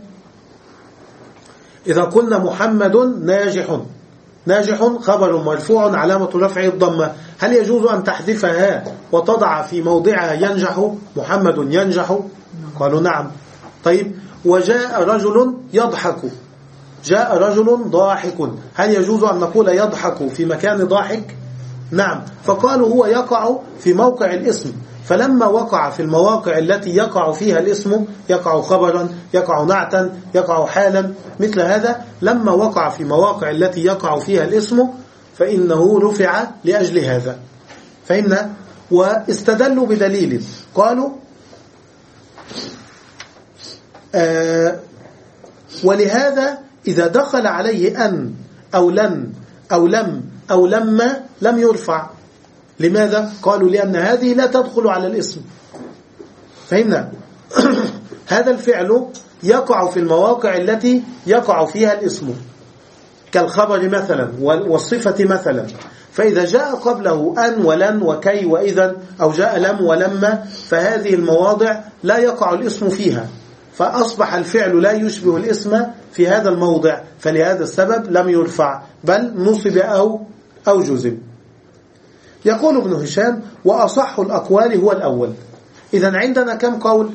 إذا قلنا محمد ناجح، ناجح خبر مرفوع علامة رفعه الضمة، هل يجوز أن تحذفها وتضع في موضعها ينجح؟ محمد ينجح؟ قالوا نعم. طيب وجاء رجل يضحك، جاء رجل ضاحك، هل يجوز أن نقول يضحك في مكان ضاحك؟ نعم. فقالوا هو يقع في موقع الاسم، فلما وقع في المواقع التي يقع فيها الاسم، يقع خبرا، يقع نعتا، يقع حالا، مثل هذا لما وقع في مواقع التي يقع فيها الاسم فإنه رفع لأجل هذا. فإن واستدلوا بدليل، قالوا آه ولهذا إذا دخل عليه أن أو لن أو لم أو لما لم يرفع. لماذا؟ قالوا لأن هذه لا تدخل على الاسم. فهمنا؟ هذا الفعل يقع في المواقع التي يقع فيها الاسم كالخبر مثلا والصفة مثلا، فإذا جاء قبله أن ولن وكي وإذا أو جاء لم ولما فهذه المواضع لا يقع الاسم فيها، فأصبح الفعل لا يشبه الاسم في هذا الموضع، فلهذا السبب لم يرفع بل نصب أو أو جزم. يقول ابن هشام وأصح الأقوال هو الأول. إذن عندنا كم قول؟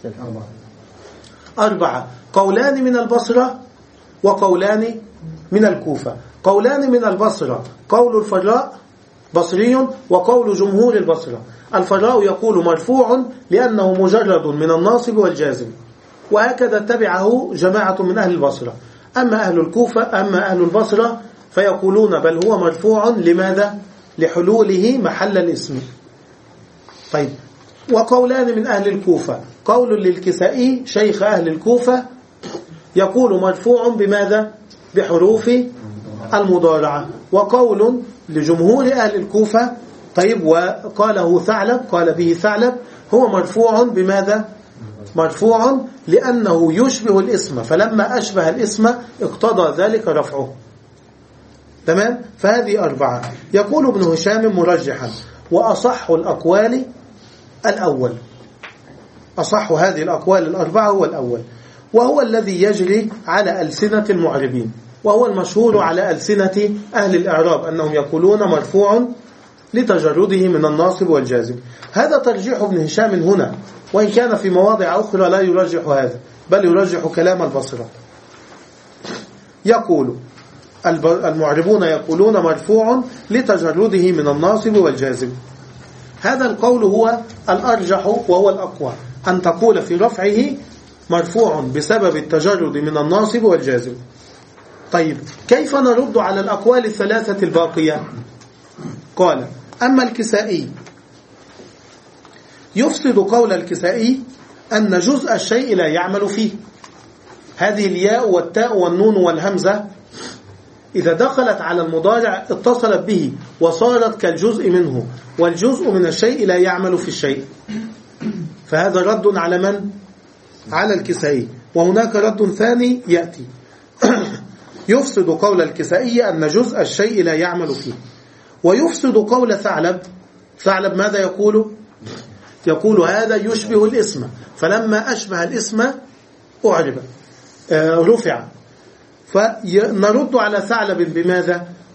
أربعة. قولان من البصرة وقولان من الكوفة. قولان من البصرة قول الفراء بصري وقول جمهور البصرة. الفراء يقول مرفوع لأنه مجرد من الناصب والجازم، وهكذا تبعه جماعة من أهل البصرة. أما أهل الكوفة أما أهل البصرة فيقولون بل هو مرفوع لماذا؟ لحلوله محل الاسم. طيب وقولان من أهل الكوفة، قول للكسائي شيخ أهل الكوفة يقول مرفوع بماذا؟ بحروف المضارعة. وقول لجمهور أهل الكوفة طيب وقاله ثعلب، قال به ثعلب هو مرفوع بماذا؟ مرفوع لأنه يشبه الاسم، فلما أشبه الاسم اقتضى ذلك رفعه. تمام؟ فهذه أربعة. يقول ابن هشام مرجحا وأصح الأقوال الأول، أصح هذه الأقوال الأربعة هو الأول، وهو الذي يجري على ألسنة المعربين، وهو المشهور على ألسنة أهل الإعراب أنهم يقولون مرفوع لتجرده من الناصب والجازم. هذا ترجيح ابن هشام هنا، وإن كان في مواضع أخرى لا يرجح هذا بل يرجح كلام البصرة. يقول المعربون يقولون مرفوع لتجرده من الناصب والجازم. هذا القول هو الأرجح وهو الأقوى، أن تقول في رفعه مرفوع بسبب التجرد من الناصب والجازم. طيب كيف نرد على الأقوال الثلاثة الباقية؟ قال أما الكسائي يفسد قول الكسائي أن جزء الشيء لا يعمل فيه. هذه الياء والتاء والنون والهمزة إذا دخلت على المضارع اتصلت به وصارت كالجزء منه، والجزء من الشيء لا يعمل في الشيء. فهذا رد على من؟ على الكسائي. وهناك رد ثاني يأتي يفسد قول الكسائي أن جزء الشيء لا يعمل فيه، ويفسد قول ثعلب. ثعلب ماذا يقول؟ يقول هذا يشبه الاسم، فلما أشبه الاسم أعرب آه رفع. فنرد على ثعلب بماذا؟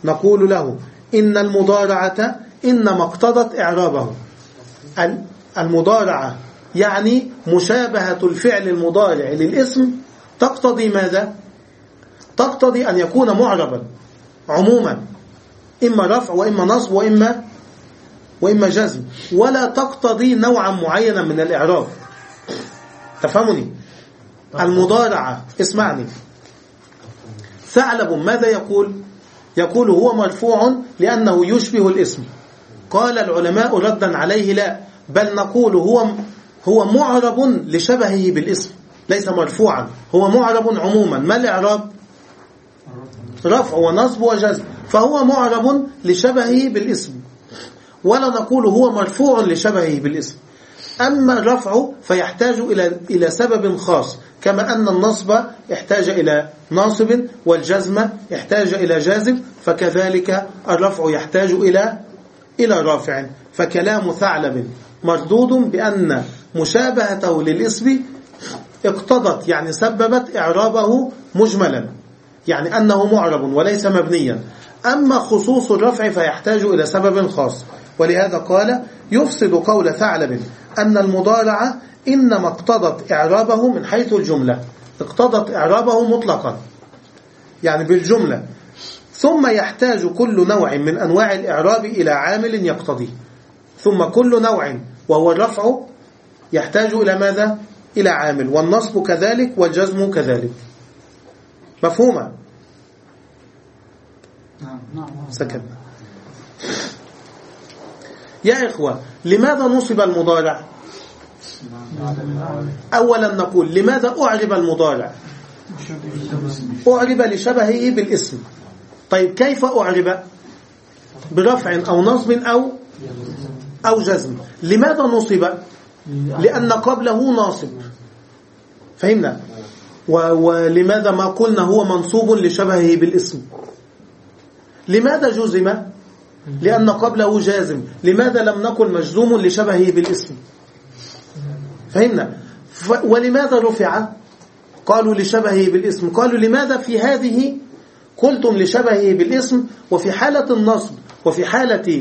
نقول له إن المضارعة إنما اقتضت إعرابه. المضارعة يعني مشابهة الفعل المضارع للاسم تقتضي ماذا؟ تقتضي أن يكون معربا عموما، إما رفع وإما نصب وإما وإما جزم، ولا تقتضي نوعا معينا من الإعراب. تفهمني؟ المضارعة اسمعني، ثعلب ماذا يقول؟ يقول هو مرفوع لأنه يشبه الاسم. قال العلماء ردا عليه لا، بل نقول هو هو معرب لشبهه بالاسم، ليس مرفوعا، هو معرب عموما. ما الإعراب؟ رفع ونصب وجزم، فهو معرب لشبهه بالاسم، ولا نقول هو مرفوع لشبهه بالاسم. أما الرفع فيحتاج إلى إلى سبب خاص، كما أن النصب يحتاج إلى ناصب والجزم يحتاج إلى جازم، فكذلك الرفع يحتاج إلى إلى رافع. فكلام ثعلب مردود بأن مشابهته للاسم اقتضت، يعني سببت إعرابه مجملا، يعني أنه معرب وليس مبنيا. أما خصوص الرفع فيحتاج إلى سبب خاص، ولهذا قال يفسد قول ثعلب أن المضارعة إنما اقتضت إعرابه من حيث الجملة، اقتضت إعرابه مطلقا يعني بالجملة، ثم يحتاج كل نوع من أنواع الإعراب إلى عامل يقتضيه. ثم كل نوع وهو الرفع يحتاج إلى ماذا؟ إلى عامل، والنصب كذلك والجزم كذلك. مفهومة؟ سكتنا. يا إخوة، لماذا نصب المضارع؟ أولا نقول لماذا أعرب المضارع؟ أعرب لشبهه بالاسم. طيب كيف أعرب؟ برفع أو نصب أو أو جزم. لماذا نصب؟ لأن قبله ناصب، فهمنا؟ ولماذا ما قلنا هو منصوب لشبهه بالاسم؟ لماذا جزم؟ لأن قبله جازم. لماذا لم نقل مجزوم لشبهه بالاسم؟ فهمنا؟ ولماذا رفع؟ قالوا لشبهه بالاسم. قالوا لماذا في هذه قلتم لشبهه بالاسم، وفي حالة النصب وفي حالة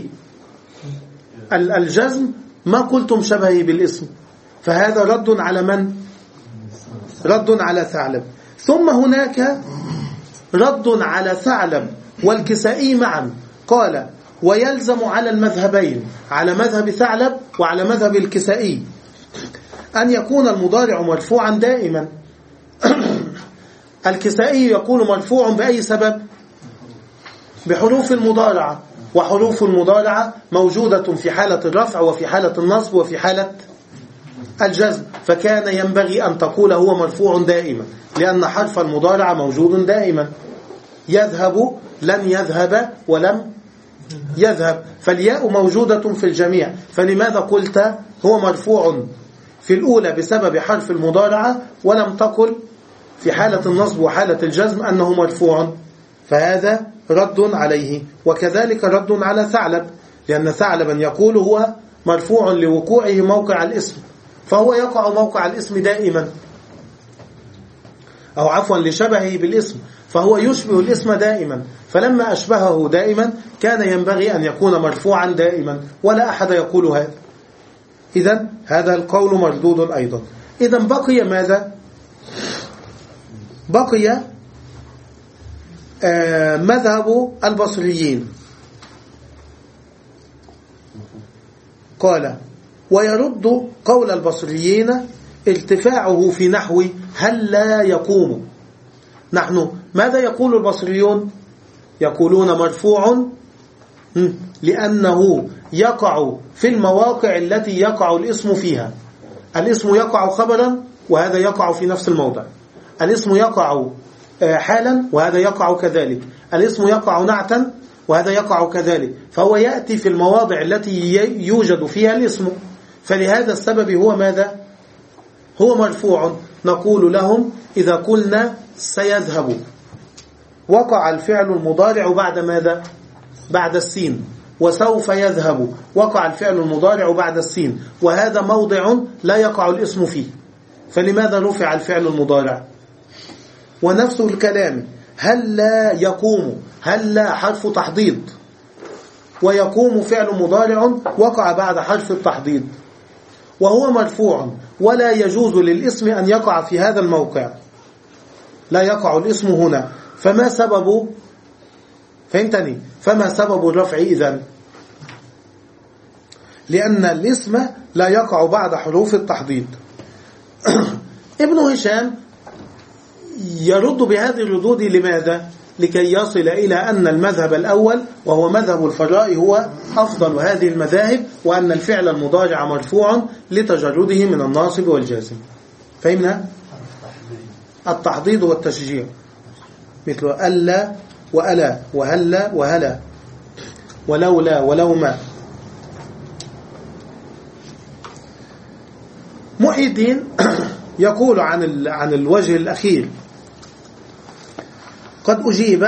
الجزم ما قلتم شبهه بالاسم؟ فهذا رد على من؟ رد على ثعلب. ثم هناك رد على ثعلب والكسائي معا، قال ويلزم على المذهبين، على مذهب ثعلب وعلى مذهب الكسائي، أن يكون المضارع مرفوعا دائما. الكسائي يقول مرفوع بأي سبب؟ بحروف المضارعة، وحروف المضارعة موجودة في حالة الرفع وفي حالة النصب وفي حالة الجزم، فكان ينبغي أن تقول هو مرفوع دائما، لأن حرف المضارعة موجود دائما. يذهب لم يذهب ولم يذهب، فالياء موجودة في الجميع. فلماذا قلت هو مرفوع في الأولى بسبب حرف المضارعة ولم تقل في حالة النصب وحالة الجزم أنه مرفوع؟ فهذا رد عليه. وكذلك رد على ثعلب، لأن ثعلبا يقول هو مرفوع لوقوعه موقع الاسم، فهو يقع موقع الاسم دائما، أو عفوا لشبهه بالاسم، فهو يشبه الاسم دائما. فلما أشبهه دائما كان ينبغي أن يكون مرفوعا دائما، ولا أحد يقول هذا. إذن هذا القول مردود أيضا. إذن بقي ماذا؟ بقي آه مذهب البصريين. قال ويرد قول البصريين ارتفاعه في نحو هل لا يقوم. نحن ماذا يقول البصريون؟ يقولون مرفوع لأنه يقع في المواقع التي يقع الاسم فيها. الاسم يقع خبرا وهذا يقع في نفس الموضع، الاسم يقع حالا وهذا يقع كذلك، الاسم يقع نعتا وهذا يقع كذلك، فهو يأتي في المواضع التي يوجد فيها الاسم. فلهذا السبب هو ماذا؟ هو مرفوع. نقول لهم إذا قلنا سيذهب وقع الفعل المضارع بعد ماذا؟ بعد السين. وسوف يذهب وقع الفعل المضارع بعد السين، وهذا موضع لا يقع الاسم فيه، فلماذا رفع الفعل المضارع؟ ونفس الكلام هلا يقوم، هلا حرف تحضيض، ويقوم فعل مضارع وقع بعد حرف التحضيض وهو مرفوع، ولا يجوز للاسم أن يقع في هذا الموقع، لا يقع الاسم هنا. فما سبب، فهمتني، فما سبب الرفع إذن؟ لأن الاسم لا يقع بعد حروف التحضيض. ابن هشام يرد بهذه الردود لماذا؟ لكي يصل إلى أن المذهب الأول وهو مذهب الفراء هو أفضل هذه المذاهب، وأن الفعل المضارع مرفوع لتجرده من الناصب والجازم. فهمنا؟ التحضيض والتشجيع مثل ألا وألا وهلا وهلا ولولا ولوما. محي الدين يقول عن عن الوجه الأخير: قد أجيب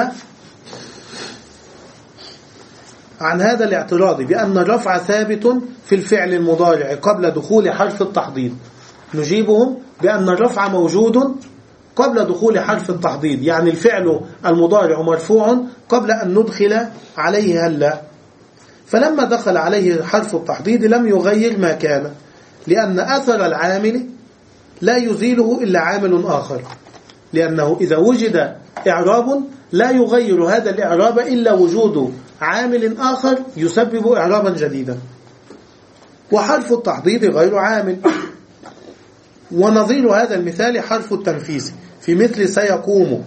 عن هذا الاعتراض بأن الرفع ثابت في الفعل المضارع قبل دخول حرف التحضيض. نجيبهم بأن الرفع موجود قبل دخول حرف التحضيض، يعني الفعل المضارع مرفوع قبل أن ندخل عليه هلا، فلما دخل عليه حرف التحضيض لم يغير ما كان، لأن أثر العامل لا يزيله إلا عامل آخر، لأنه إذا وجد إعراب لا يغير هذا الإعراب إلا وجود عامل آخر يسبب إعرابا جديدا، وحرف التحضيض غير عامل. ونظير هذا المثال حرف التنفيذ في مثل سيقوم،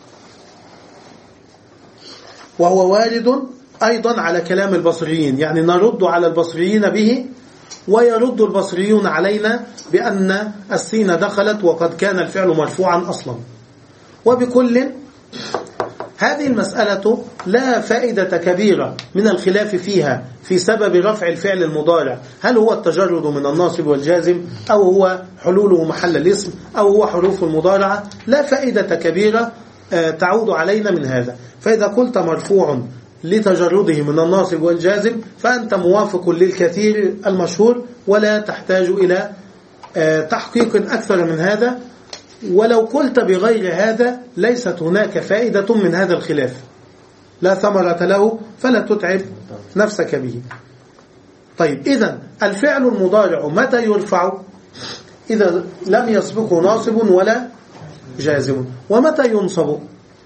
وهو وارد أيضا على كلام البصريين، يعني نرد على البصريين به ويرد البصريون علينا بأن السين دخلت وقد كان الفعل مرفوعا أصلا. وبكل هذه المسألة لا فائدة كبيرة من الخلاف فيها في سبب رفع الفعل المضارع، هل هو التجرد من الناصب والجازم أو هو حلوله محل الاسم أو هو حروف المضارعة، لا فائدة كبيرة تعود علينا من هذا. فإذا قلت مرفوع لتجرده من الناصب والجازم فأنت موافق للكثير المشهور ولا تحتاج إلى تحقيق أكثر من هذا. ولو قلت بغير هذا ليست هناك فائدة من هذا الخلاف، لا ثمرة له، فلا تتعب نفسك به. طيب، إذن الفعل المضارع متى يرفع؟ إذا لم يسبقه ناصب ولا جازم. ومتى ينصب؟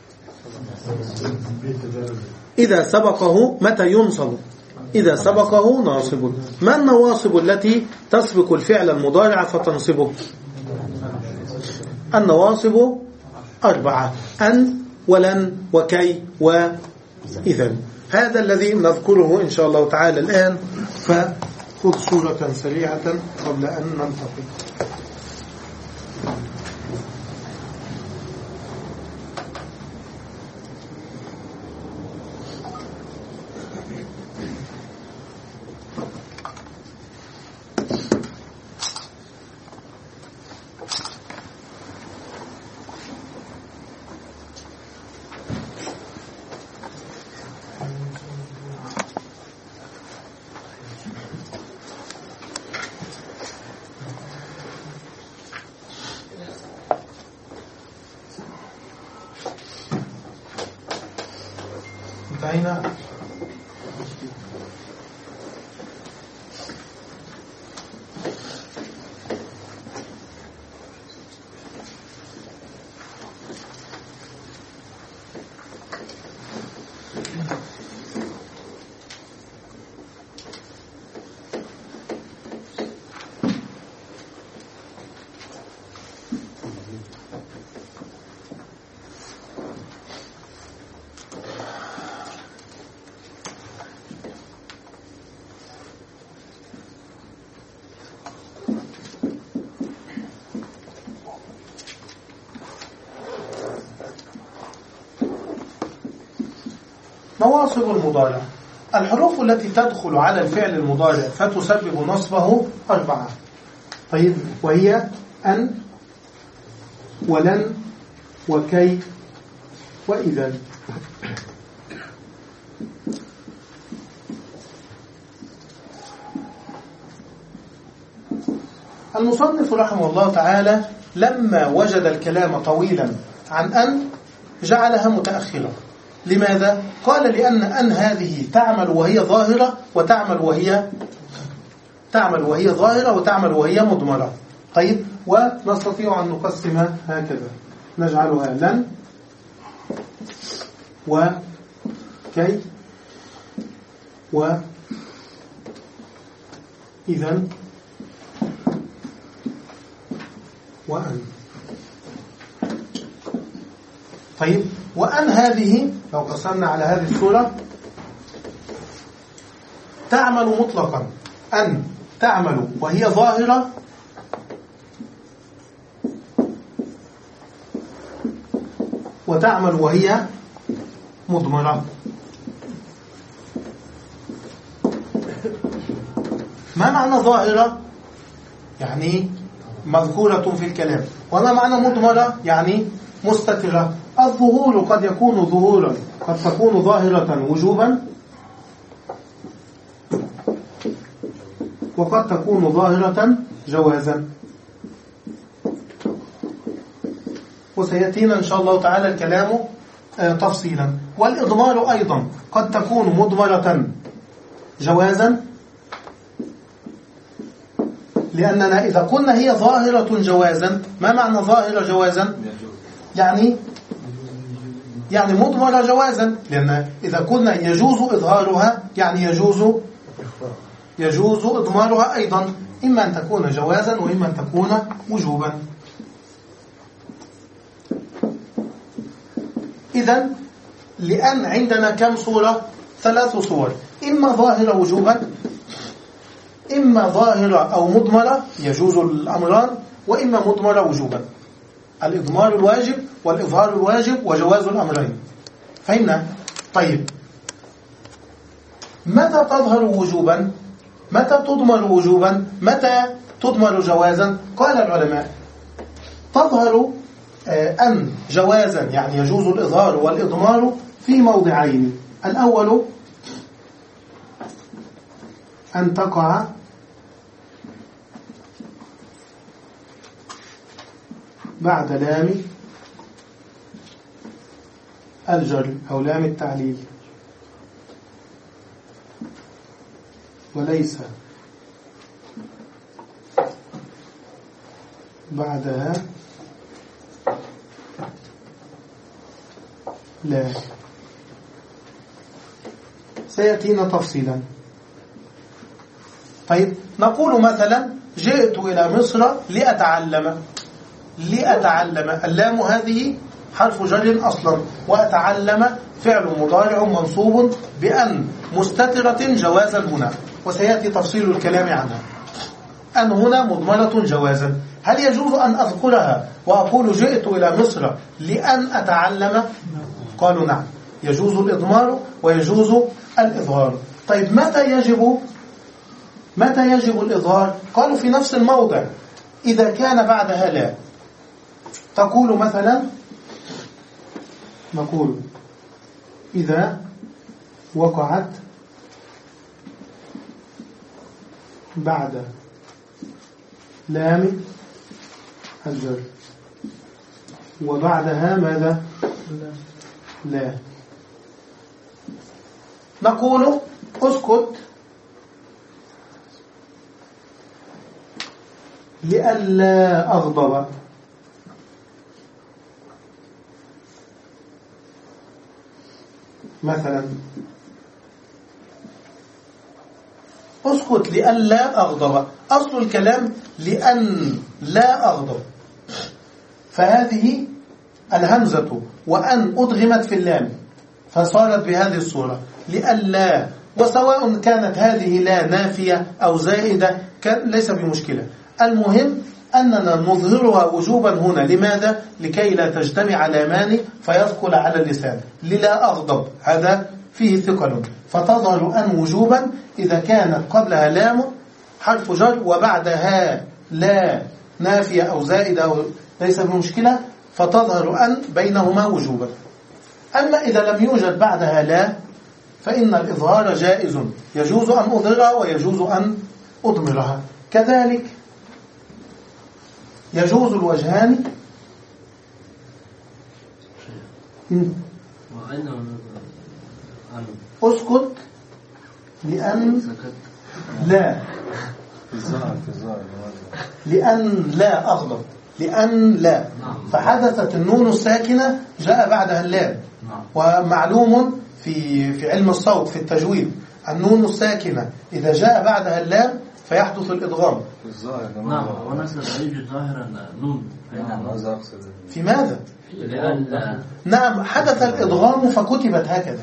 إذا سبقه. متى ينصب؟ إذا سبقه ناصب. ما النواصب التي تسبق الفعل المضارع فتنصبه؟ النواصب أربعة: أن ولن وكي وإذن. هذا الذي نذكره إن شاء الله تعالى الآن، فخذ صورة سريعة قبل أن ننتقل. انتهينا. نواصب المضارع. الحروف التي تدخل على الفعل المضارع فتسبب نصبه أربعة. طيب، وهي أن ولن وكي وإذا. المصنف رحمه الله تعالى لما وجد الكلام طويلا عن أن جعلها متأخرة. لماذا؟ قال لأن أن هذه تعمل وهي ظاهرة وتعمل وهي تعمل وهي ظاهرة وتعمل وهي مضمرة. طيب، ونستطيع أن نقسمها هكذا، نجعلها لن وكي وإذن وأن. طيب، وأن هذه لو قسمنا على هذه الصورة تعمل مطلقا، أن تعمل وهي ظاهرة وتعمل وهي مضمرة. ما معنى ظاهرة؟ يعني مذكورة في الكلام. وما معنى مضمرة؟ يعني مستترة. الظهور قد يكون ظهورا، قد تكون ظاهرة وجوبا، وقد تكون ظاهرة جوازا. وسيأتينا إن شاء الله تعالى الكلام تفصيلا. والإضمار أيضا قد تكون مضمرة جوازا، لأننا إذا قلنا هي ظاهرة جوازا، ما معنى ظاهرة جوازا؟ يعني يعني مضمرة جوازا، لأن إذا قلنا يجوز إظهارها يعني يجوز يجوز إضمارها أيضا، إما أن تكون جوازا وإما أن تكون وجوبا. إذن لأن عندنا كم صورة؟ ثلاث صور، إما ظاهرة وجوبا، إما ظاهرة أو مضمرة يجوز الأمران، وإما مضمرة وجوبا، الإضمار الواجب والإظهار الواجب وجواز الأمرين. فهمنا؟ طيب، متى تظهر وجوبا؟ متى تضمر وجوبا؟ متى تضمر جوازا؟ قال العلماء تظهر أن جوازا يعني يجوز الإظهار والإضمار في موضعين. الأول أن تقع بعد لام الجر أو لام التعليل، وليس بعدها لا. سيأتينا تفصيلا. طيب، نقول مثلا جئت إلى مصر لأتعلم. لأتعلم، اللام هذه حرف جر أصلا، وأتعلم فعل مضارع منصوب بأن مستترة جوازا هنا، وسيأتي تفصيل الكلام عنها. أن هنا مضمرة جوازا. هل يجوز أن أذكرها وأقول جئت إلى مصر لأن أتعلم؟ قالوا نعم، يجوز الإضمار ويجوز الإظهار. طيب، متى يجب متى يجب الإظهار؟ قالوا في نفس الموضع، إذا كان بعدها لا. تقول مثلا، نقول إذا وقعت بعد لام الجر وبعدها ماذا؟ لا. نقول اسكت لئلا أغضب. مثلا اسكت لئلا أغضب، أصل الكلام لأن لا أغضب، فهذه الهمزة وأن أدغمت في اللام فصارت بهذه الصورة لئلا. وسواء كانت هذه لا نافية أو زائدة كان ليس بمشكلة، المهم أننا نظهرها وجوبا هنا. لماذا؟ لكي لا تجتمع لامان فيثقل على اللسان. للا أغضب هذا فيه ثقل، فتظهر أن وجوبا إذا كانت قبلها لام حرف جر وبعدها لا نافية أو زائدة أو ليس بمشكلة، فتظهر أن بينهما وجوبا. أما إذا لم يوجد بعدها لا فإن الإظهار جائز، يجوز أن أظهرها ويجوز أن أضمرها. كذلك يجوز الوجهان اسكت لأن لا لأن لا أغلط لأن لا، فحدثت النون الساكنة جاء بعدها اللام. ومعلوم في في علم الصوت في التجويد النون الساكنة إذا جاء بعدها اللام فيحدث الإدغام. نعم ونسل يوجد ظاهرا نون في ماذا؟ نعم حدث الإدغام فكتبت هكذا.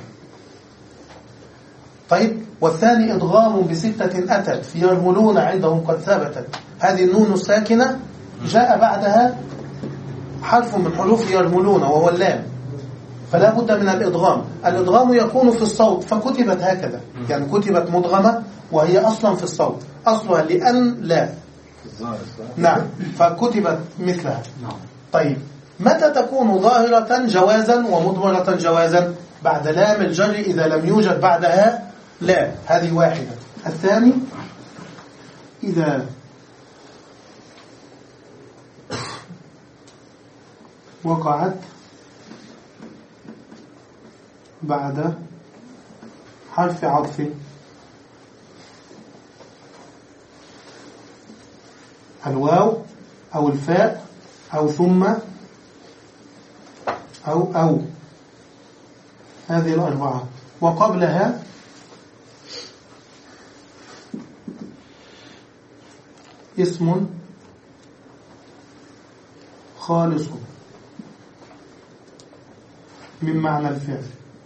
طيب والثاني إدغام بستة أتت في يرملون عندهم قد ثبتت، هذه النون الساكنة جاء بعدها حرف من حروف يرملون وهو اللام، فلا بد من الإدغام. الإدغام يكون في الصوت فكتبت هكذا، يعني كتبت مدغمة وهي أصلا في الصوت أصلها لأن لا. نعم فكتبت مثلها. طيب متى تكون ظاهرة جوازا ومضمرة جوازا؟ بعد لام الجر إذا لم يوجد بعدها لا، هذه واحدة. الثاني إذا وقعت بعد حرف عطف الواو أو الفاء أو ثم أو أو هذه الأربعة، وقبلها اسم خالص من معنى الفعل.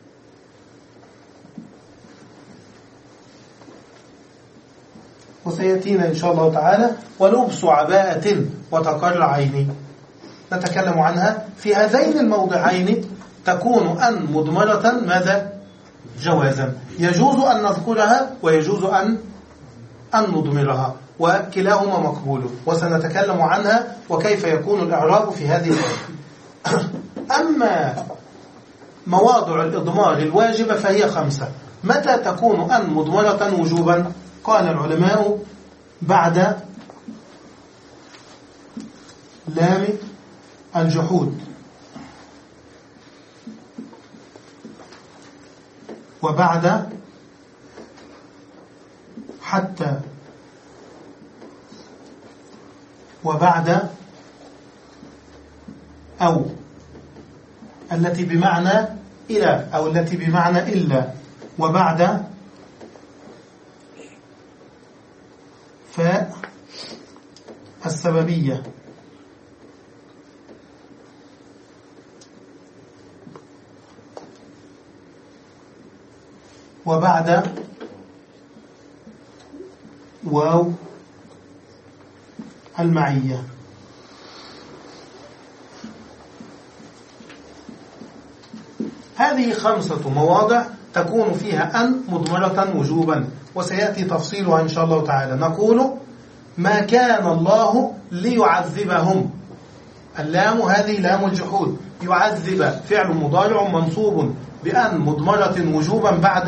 وسيأتينا إن شاء الله تعالى ولبس عباءة وتقر عيني، نتكلم عنها. في هذين الموضعين تكون أن مضمرة ماذا؟ جوازا، يجوز أن نذكرها ويجوز أن أن نضمرها، وكلاهما مقبول، وسنتكلم عنها وكيف يكون الإعراب في هذه الآية. أما مواضع الإضمار الواجبة فهي خمسة. متى تكون أن مضمرة وجوبا؟ قال العلماء بعد لام الجحود وبعد حتى وبعد أو التي بمعنى إلى أو التي بمعنى إلا، وبعد فاء السببية، وبعد واو المعية. هذه خمسة مواضع تكون فيها أن مضمرة وجوبا، وسيأتي تفصيلها إن شاء الله تعالى. نقول ما كان الله ليعذبهم، اللام هذه لام الجحود، يعذب فعل مضارع منصوب بأن مضمرة وجوبا بعد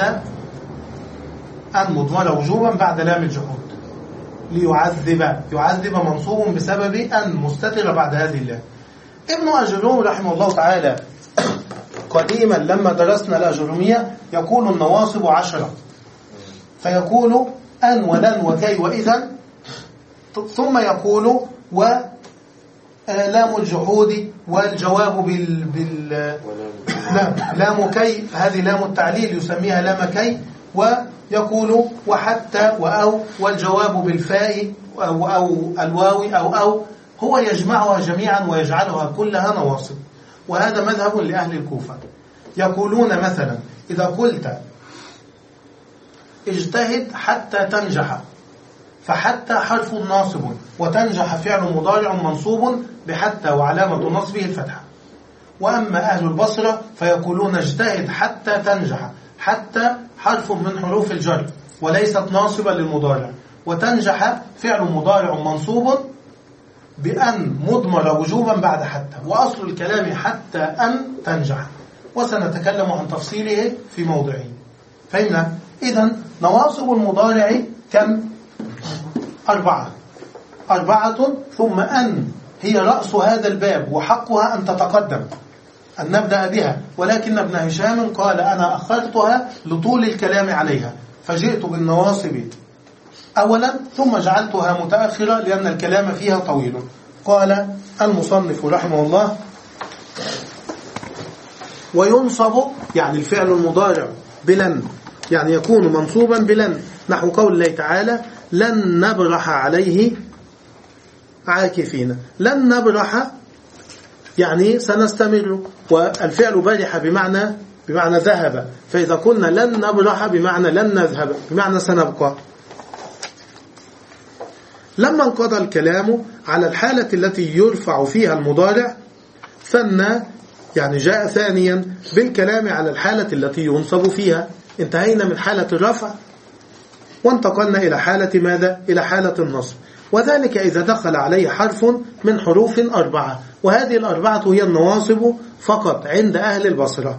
أن مضمرة وجوبا بعد لام الجحود. ليعذب، يعذب منصوب بسبب أن مستتر بعد هذه اللام. ابن أجروم رحمه الله تعالى قديما لما درسنا الأجرومية يقول النواصب عشرة، فيقول أن ولن وكي وإذا، ثم يقول ولام الجحود والجواب بال, بال... لا لام كي، هذه لام التعليل يسميها لام كي، ويقول وحتى وأو والجواب بالفاء أو, أو الواو أو أو، هو يجمعها جميعا ويجعلها كلها نواصب. وهذا مذهب لأهل الكوفة، يقولون مثلا إذا قلت اجتهد حتى تنجح، فحتى حرف ناصب وتنجح فعل مضارع منصوب بحتى وعلامة نصبه الفتحة. وأما أهل البصرة فيقولون اجتهد حتى تنجح، حتى حرف من حروف الجر وليست ناصبة للمضارع، وتنجح فعل مضارع منصوب بأن مضمر وجوبا بعد حتى، وأصل الكلام حتى أن تنجح، وسنتكلم عن تفصيله في موضعه. فهمنا؟ إذن نواصب المضارع كم؟ أربعة أربعة ثم أن هي رأس هذا الباب وحقها أن تتقدم، أن نبدأ بها، ولكن ابن هشام قال أنا أخرتها لطول الكلام عليها، فجئت بالنواصب أولا ثم جعلتها متأخرة لأن الكلام فيها طويل. قال المصنف رحمه الله: وينصب يعني الفعل المضارع بلن، يعني يكون منصوبا بلن، نحو قول الله تعالى: لن نبرح عليه عاكفين. لن نبرح يعني سنستمر، والفعل برح بمعنى بمعنى ذهب، فإذا قلنا لن نبرح بمعنى لن نذهب، بمعنى سنبقى. لما انقضى الكلام على الحالة التي يرفع فيها المضارع ثنى، يعني جاء ثانيا بالكلام على الحالة التي ينصب فيها. انتهينا من حالة الرفع وانتقلنا إلى حالة ماذا؟ إلى حالة النصب، وذلك إذا دخل عليه حرف من حروف أربعة، وهذه الأربعة هي النواصب فقط عند أهل البصرة،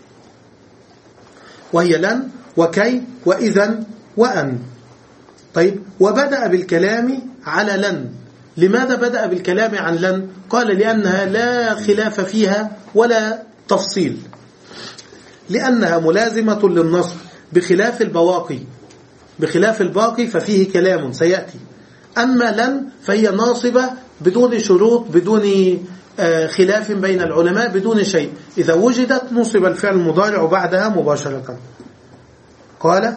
وهي لن وكي وإذن وأن. طيب، وبدأ بالكلام على لن. لماذا بدأ بالكلام عن لن؟ قال لأنها لا خلاف فيها ولا تفصيل، لأنها ملازمة للنصب بخلاف البواقي، بخلاف الباقي ففيه كلام سيأتي. أما لن فهي ناصبة بدون شروط، بدون خلاف بين العلماء، بدون شيء، إذا وجدت نصب الفعل المضارع بعدها مباشرة. قال: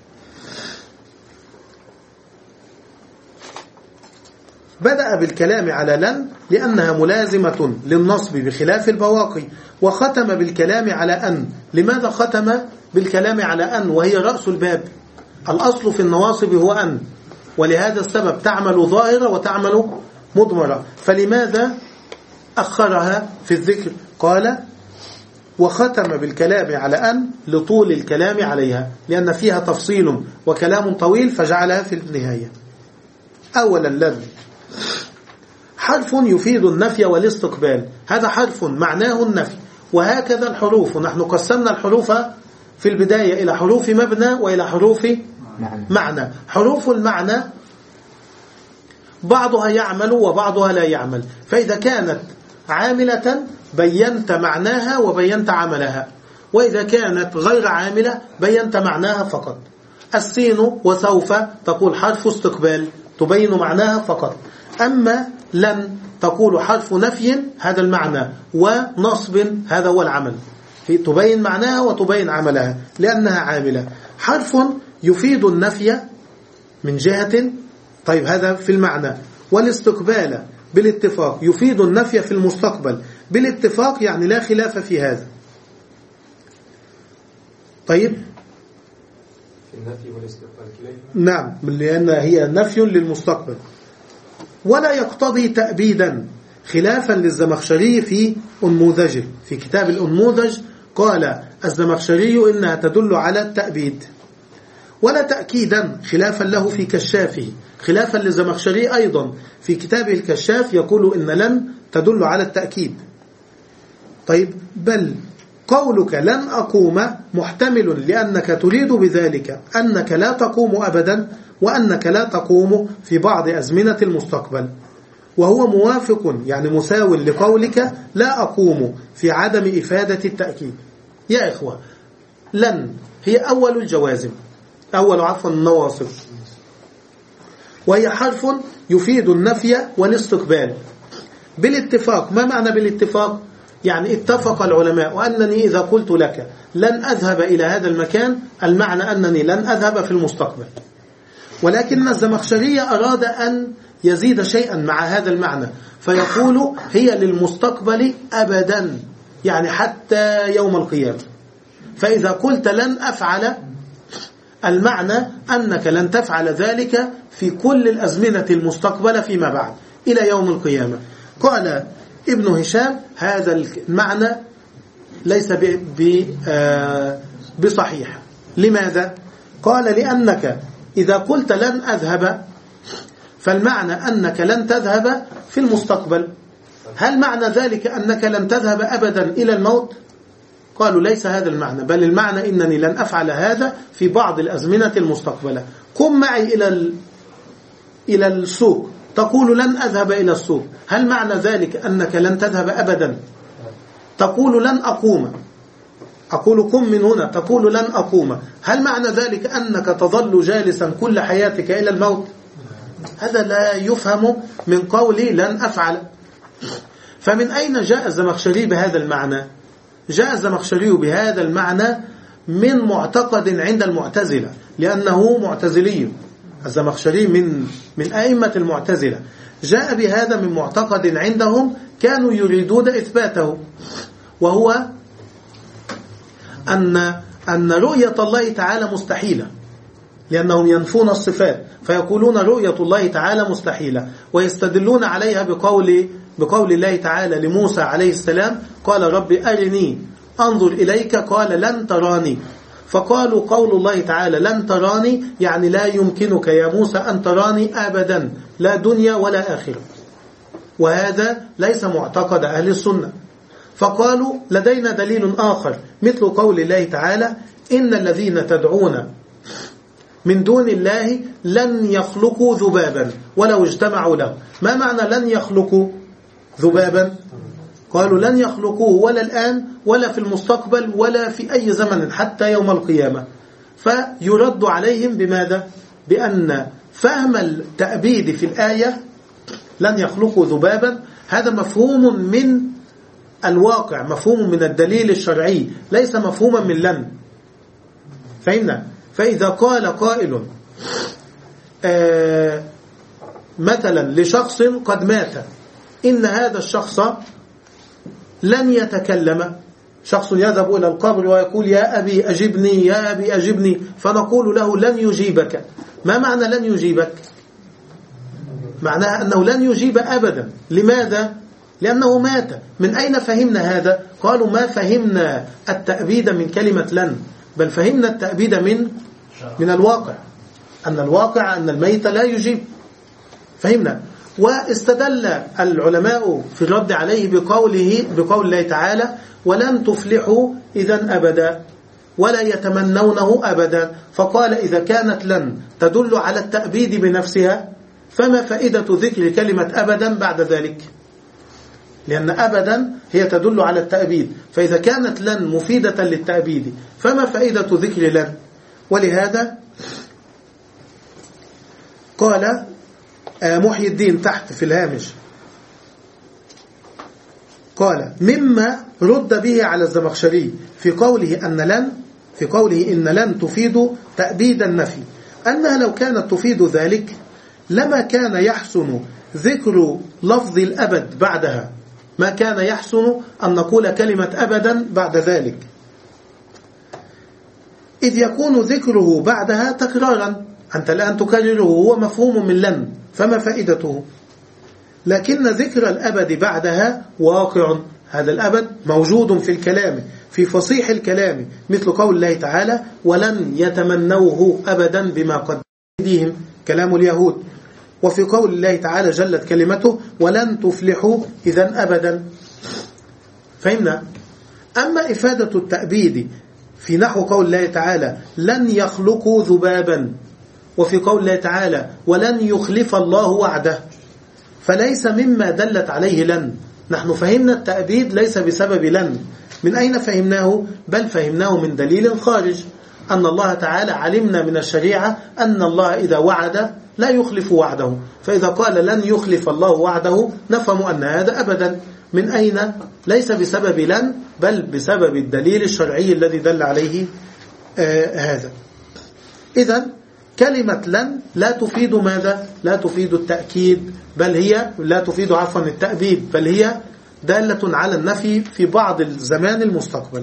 بدأ بالكلام على لن لأنها ملازمة للنصب بخلاف البواقي، وختم بالكلام على أن. لماذا ختم بالكلام على أن وهي رأس الباب؟ الأصل في النواصب هو أن، ولهذا السبب تعمل ظاهرة وتعمل مضمرة، فلماذا أخرها في الذكر؟ قال: وختم بالكلام على أن لطول الكلام عليها، لأن فيها تفصيل وكلام طويل فجعلها في النهاية. أولا لن حرف يفيد النفي والاستقبال، هذا حرف معناه النفي، وهكذا الحروف. نحن قسمنا الحروف في البداية إلى حروف مبنى وإلى حروف معنى. حروف المعنى بعضها يعمل وبعضها لا يعمل، فإذا كانت عاملة بينت معناها وبينت عملها، وإذا كانت غير عاملة بينت معناها فقط. السين وسوف تقول حرف استقبال تبين معناها فقط، أما لن تقول حرف نفي هذا المعنى، ونصب هذا هو العمل، تبين معناها وتبين عملها لأنها عاملة. حرف يفيد النفي من جهة، طيب هذا في المعنى، والاستقبال بالاتفاق يفيد النفي في المستقبل بالاتفاق، يعني لا خلاف في هذا. طيب، النفي والاستقبال نعم، لأن هي نفي للمستقبل. ولا يقتضي تأبيدا، خلافا للزمخشري في أنموذج، في كتاب الأنموذج قال الزمخشري إنها تدل على التأبيد. ولا تأكيدا، خلافا له في كشافه، خلافا للزمخشري أيضا في كتابه الكشاف يقول إن لن تدل على التأكيد. طيب، بل قولك لن أقوم محتمل لأنك تريد بذلك أنك لا تقوم أبدا، وأنك لا تقوم في بعض أزمنة المستقبل، وهو موافق يعني مساو لقولك لا أقوم في عدم إفادة التأكيد. يا إخوة، لن هي أول الجوازم، أول عفوا النواصب، وهي حرف يفيد النفي والاستقبال بالاتفاق. ما معنى بالاتفاق؟ يعني اتفق العلماء وأنني إذا قلت لك لن أذهب إلى هذا المكان، المعنى أنني لن أذهب في المستقبل. ولكن الزمخشري أراد أن يزيد شيئا مع هذا المعنى، فيقول هي للمستقبل أبدا، يعني حتى يوم القيامة. فإذا قلت لن أفعل، المعنى أنك لن تفعل ذلك في كل الأزمنة المستقبلة فيما بعد إلى يوم القيامة. قال ابن هشام هذا المعنى ليس بصحيح. لماذا؟ قال لأنك إذا قلت لن أذهب فالمعنى أنك لن تذهب في المستقبل. هل معنى ذلك أنك لن تذهب أبدا إلى الموت؟ قالوا ليس هذا المعنى، بل المعنى إنني لن أفعل هذا في بعض الأزمنة المستقبلة. قم معي إلى إلى السوق، تقول لن أذهب إلى السوق، هل معنى ذلك أنك لن تذهب أبدا؟ تقول لن أقوم، أقول قم من هنا، تقول لن أقوم، هل معنى ذلك أنك تظل جالسا كل حياتك إلى الموت؟ هذا لا يفهم من قولي لن أفعل. فمن أين جاء الزمخشري بهذا المعنى؟ جاء الزمخشري بهذا المعنى من معتقد عند المعتزلة، لأنه معتزلي. الزمخشري من من أئمة المعتزلة، جاء بهذا من معتقد عندهم كانوا يريدون إثباته، وهو أن أن رؤية الله تعالى مستحيلة، لأنهم ينفون الصفات فيقولون رؤية الله تعالى مستحيلة، ويستدلون عليها بقول بقول الله تعالى لموسى عليه السلام قال رب أرني أنظر إليك قال لن تراني، فقالوا قول الله تعالى لن تراني يعني لا يمكنك يا موسى أن تراني أبدا، لا دنيا ولا آخرة، وهذا ليس معتقد أهل السنة. فقالوا لدينا دليل آخر مثل قول الله تعالى إن الذين تدعون من دون الله لن يخلقوا ذبابا ولو اجتمعوا له. ما معنى لن يخلقوا ذبابا؟ قالوا لن يخلقوه ولا الآن ولا في المستقبل ولا في أي زمن حتى يوم القيامة. فيرد عليهم بماذا؟ بأن فهم التأبيد في الآية لن يخلقوا ذبابا هذا مفهوم من الواقع، مفهوم من الدليل الشرعي، ليس مفهوما من لن. فهمنا؟ فإذا قال قائل آه مثلا لشخص قد مات إن هذا الشخص لن يتكلم، شخص يذهب إلى القبر ويقول يا أبي أجبني يا أبي أجبني، فنقول له لن يجيبك. ما معنى لن يجيبك؟ معناها أنه لن يجيب أبدا. لماذا؟ لأنه مات. من أين فهمنا هذا؟ قالوا ما فهمنا التأبيد من كلمة لن، بل فهمنا التأبيد من من الواقع، أن الواقع أن الميت لا يجيب. فهمنا. واستدل العلماء في الرد عليه بقوله بقول الله تعالى ولن تفلحوا إذا أبدا ولا يتمنونه أبدا. فقال إذا كانت لن تدل على التأبيد بنفسها فما فائدة ذكر كلمة أبدا بعد ذلك؟ لأن أبدا هي تدل على التأبيد، فإذا كانت لن مفيدة للتأبيد فما فائدة ذكر لن؟ ولهذا قال محي الدين تحت في الهامش قال مما رد به على الزمخشري في قوله أن لن في قوله إن لن تفيد تأبيد النفي أنها لو كانت تفيد ذلك لما كان يحسن ذكر لفظ الأبد بعدها، ما كان يحسن أن نقول كلمة أبدا بعد ذلك، إذ يكون ذكره بعدها تكرارا. أنت الآن تكرره، هو مفهوم من لن، فما فائدته؟ لكن ذكر الأبد بعدها واقع، هذا الأبد موجود في الكلام في فصيح الكلام، مثل قول الله تعالى ولن يتمنوه أبدا بما قد أيديهم، كلام اليهود. وفي قول الله تعالى جلت كلمته ولن تفلحوا إذا أبدا. فهمنا؟ أما إفادة التأبيد في نحو قول الله تعالى لن يخلقوا ذبابا، وفي قول الله تعالى ولن يخلف الله وعده، فليس مما دلت عليه لن. نحن فهمنا التأبيد ليس بسبب لن. من أين فهمناه؟ بل فهمناه من دليل خارج، أن الله تعالى علمنا من الشريعة أن الله إذا وعد لا يخلف وعده، فإذا قال لن يخلف الله وعده نفهم أن هذا أبدا. من أين؟ ليس بسبب لن، بل بسبب الدليل الشرعي الذي دل عليه آه هذا. إذن كلمة لن لا تفيد ماذا؟ لا تفيد التأكيد، بل هي لا تفيد عفوا التأبيد، بل هي دالة على النفي في بعض الزمان المستقبل.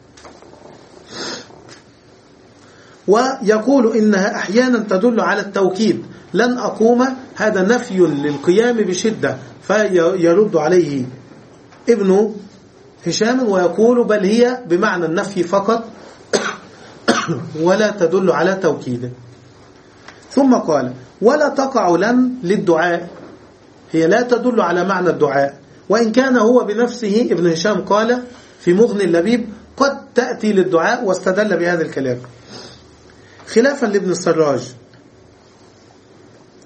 ويقول إنها أحيانا تدل على التوكيد، لن أقوم هذا نفي للقيام بشدة، فيرد عليه ابن هشام ويقول بل هي بمعنى النفي فقط ولا تدل على توكيد. ثم قال ولا تقع لن للدعاء، هي لا تدل على معنى الدعاء، وإن كان هو بنفسه ابن هشام قال في مغني اللبيب قد تأتي للدعاء، واستدل بهذا الكلام خلافا لابن السراج.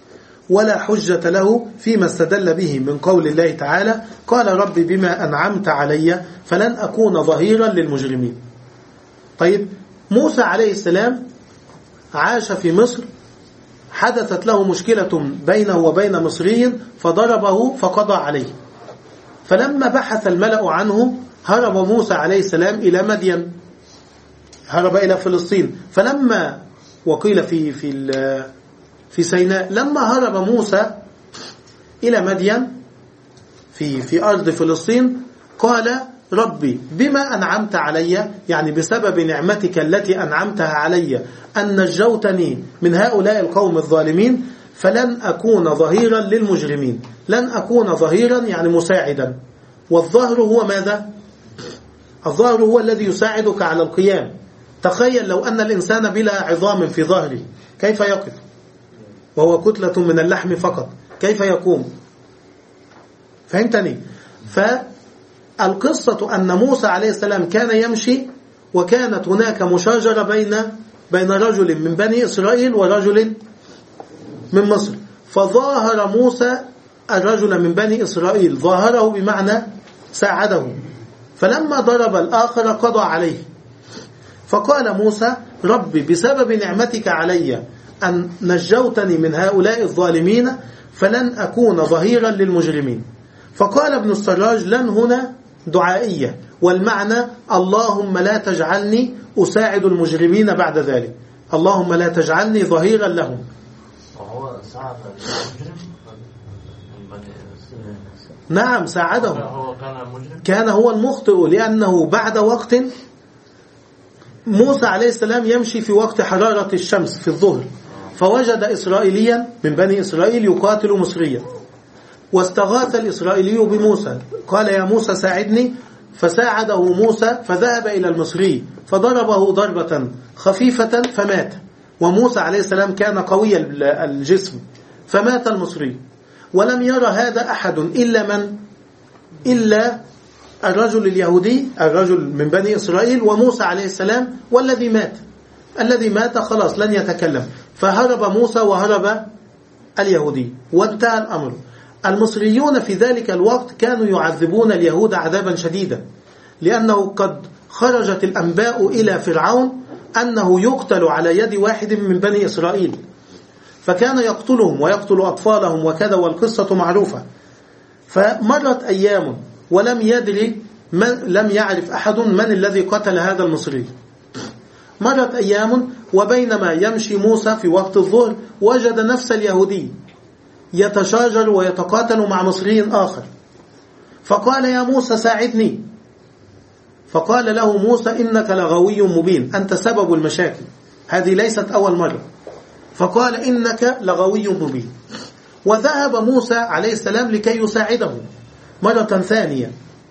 ولا حجة له فيما استدل به من قول الله تعالى قال ربي بما أنعمت علي فلن أكون ظهيرا للمجرمين. طيب موسى عليه السلام عاش في مصر، حدثت له مشكلة بينه وبين مصري فضربه فقضى عليه، فلما بحث الملأ عنه هرب موسى عليه السلام إلى مدين، هرب إلى فلسطين. فلما وقيل في في في سيناء، لما هرب موسى إلى مدين في في أرض فلسطين قال ربي بما أنعمت علي، يعني بسبب نعمتك التي أنعمتها علي أن نجوتني من هؤلاء القوم الظالمين فلن أكون ظهيرا للمجرمين. لن أكون ظهيرا يعني مساعدا، والظهر هو ماذا؟ الظهر هو الذي يساعدك على القيام. تخيل لو أن الإنسان بلا عظام في ظهره كيف يقف وهو كتلة من اللحم فقط، كيف يقوم؟ فهمتني؟ فالقصة أن موسى عليه السلام كان يمشي وكانت هناك مشاجرة بين بين رجل من بني إسرائيل ورجل من مصر، فظاهر موسى الرجل من بني إسرائيل، ظاهره بمعنى ساعده، فلما ضرب الآخر قضى عليه. فقال موسى ربي بسبب نعمتك علي أن نجوتني من هؤلاء الظالمين فلن أكون ظهيرا للمجرمين. فقال ابن السراج لن هنا دعائية، والمعنى اللهم لا تجعلني أساعد المجرمين بعد ذلك، اللهم لا تجعلني ظهيرا لهم. وهو ساعد المجرم؟ نعم ساعده، هو كان مجرم؟ كان هو المخطئ، لأنه بعد وقت موسى عليه السلام يمشي في وقت حرارة الشمس في الظهر، فوجد إسرائيليا من بني إسرائيل يقاتل مصريا، واستغاث الإسرائيلي بموسى قال يا موسى ساعدني، فساعده موسى فذهب إلى المصري فضربه ضربة خفيفة فمات، وموسى عليه السلام كان قوي الجسم فمات المصري. ولم يرى هذا أحد إلا من إلا الرجل اليهودي، الرجل من بني إسرائيل وموسى عليه السلام، والذي مات الذي مات خلاص لن يتكلم، فهرب موسى وهرب اليهودي وانتهى الأمر. المصريون في ذلك الوقت كانوا يعذبون اليهود عذابا شديدا، لأنه قد خرجت الأنباء إلى فرعون أنه يقتل على يد واحد من بني إسرائيل، فكان يقتلهم ويقتل أطفالهم وكذا، والقصة معروفة. فمرت أيام ولم يدري من، لم يعرف أحد من الذي قتل هذا المصري. مرت أيام وبينما يمشي موسى في وقت الظهر وجد نفس اليهودي يتشاجر ويتقاتل مع مصري آخر، فقال يا موسى ساعدني، فقال له موسى إنك لغوي مبين، أنت سبب المشاكل، هذه ليست أول مرة، فقال إنك لغوي مبين. وذهب موسى عليه السلام لكي يساعده مرة ثانية،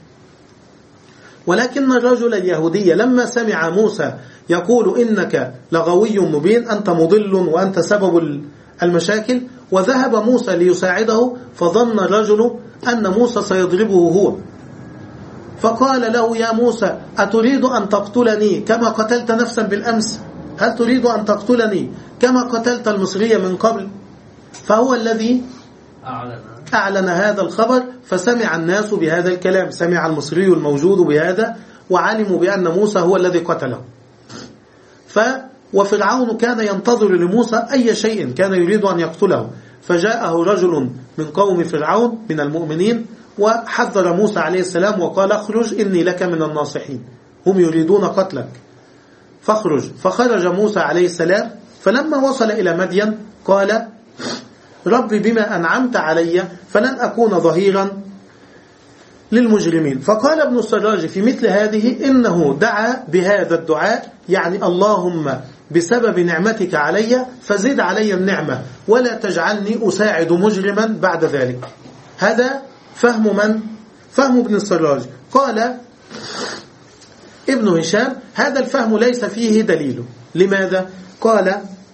ولكن الرجل اليهودي لما سمع موسى يقول إنك لغوي مبين، أنت مضل وأنت سبب المشاكل، وذهب موسى ليساعده، فظن الرجل أن موسى سيضربه هو، فقال له يا موسى أتريد أن تقتلني كما قتلت نفسا بالأمس؟ هل تريد أن تقتلني كما قتلت المصري من قبل؟ فهو الذي أعلن, أعلن هذا الخبر، فسمع الناس بهذا الكلام، سمع المصري الموجود بهذا وعلموا بأن موسى هو الذي قتله. ف وفرعون كان ينتظر لموسى أي شيء، كان يريد أن يقتله، فجاءه رجل من قوم فرعون من المؤمنين وحذر موسى عليه السلام وقال اخرج إني لك من الناصحين، هم يريدون قتلك فاخرج. فخرج موسى عليه السلام، فلما وصل إلى مدين قال ربي بما أنعمت علي فلن أكون ظهيرا للمجرمين. فقال ابن السراج في مثل هذه إنه دعا بهذا الدعاء، يعني اللهم بسبب نعمتك علي فزد علي النعمة ولا تجعلني أساعد مجرما بعد ذلك. هذا فهم من؟ فهم ابن السراج. قال ابن هشام هذا الفهم ليس فيه دليل. لماذا؟ قال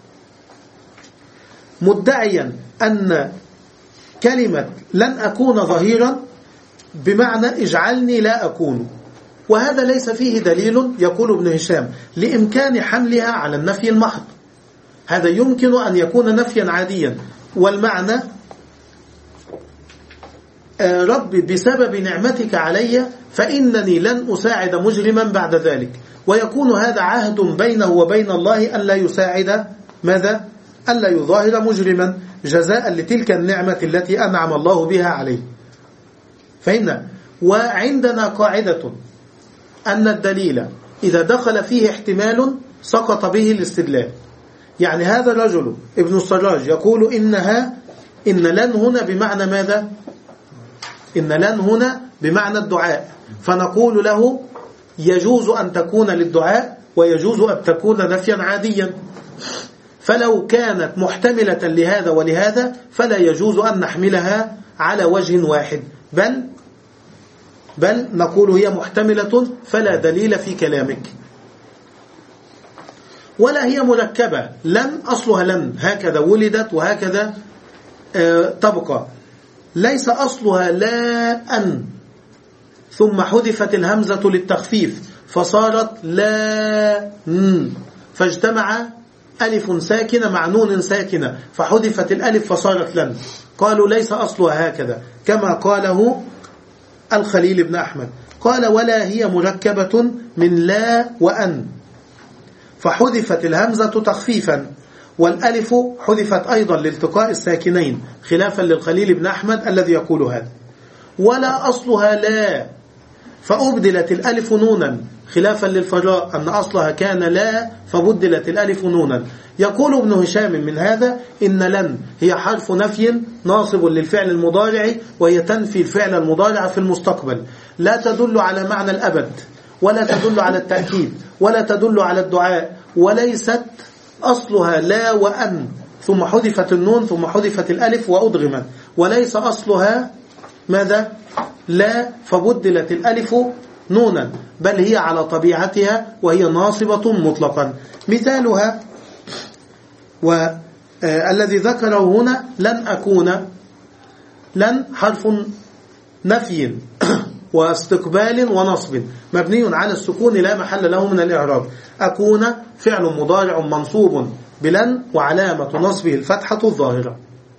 مدعيا أن كلمة لن أكون ظهيرا بمعنى اجعلني لا أكون، وهذا ليس فيه دليل، يقول ابن هشام، لإمكان حملها على النفي المحض. هذا يمكن أن يكون نفيا عاديا، والمعنى رب بسبب نعمتك علي فإنني لن أساعد مجرما بعد ذلك، ويكون هذا عهد بينه وبين الله ألا يساعد ماذا؟ ألا يظاهر مجرما جزاء لتلك النعمة التي أنعم الله بها عليه. فهمنا؟ وعندنا قاعدة أن الدليل إذا دخل فيه احتمال سقط به الاستدلال. يعني هذا الرجل ابن السراج يقول إنها إن لن هنا بمعنى ماذا؟ إن لن هنا بمعنى الدعاء، فنقول له يجوز أن تكون للدعاء ويجوز أن تكون نفيا عاديا، فلو كانت محتملة لهذا ولهذا فلا يجوز أن نحملها على وجه واحد، بل بل نقول هي محتملة فلا دليل في كلامك. ولا هي مركبة، لن أصلها لن هكذا ولدت وهكذا آه تبقى، ليس أصلها لا أن ثم حذفت الهمزة للتخفيف فصارت لا ن، فاجتمع ألف ساكنة مع نون ساكنة فحذفت الألف فصارت لن. قالوا ليس أصلها هكذا كما قاله الخليل بن أحمد، قال ولا هي مركبة من لا وأن فحذفت الهمزة تخفيفا، والألف حذفت أيضا لالتقاء الساكنين خلافا للخليل بن أحمد الذي يقول هذا. ولا أصلها لا فأبدلت الألف نونا خلافا للفراء أن أصلها كان لا فبدلت الألف نونا. يقول ابن هشام من هذا إن لن هي حرف نفي ناصب للفعل المضارع وهي تنفي الفعل المضارع في المستقبل، لا تدل على معنى الأبد ولا تدل على التأكيد ولا تدل على الدعاء، وليست أصلها لا وأن ثم حذفت النون ثم حذفت الألف وأدغمت، وليس أصلها ماذا؟ لا فبدلت الألف نونا، بل هي على طبيعتها وهي ناصبة مطلقا. مثالها والذي ذكره هنا لن أكون، لن حرف نفي واستقبال ونصب مبني على السكون لا محل له من الإعراب. أكون فعل مضارع منصوب بلن وعلامة نصبه الفتحة الظاهرة.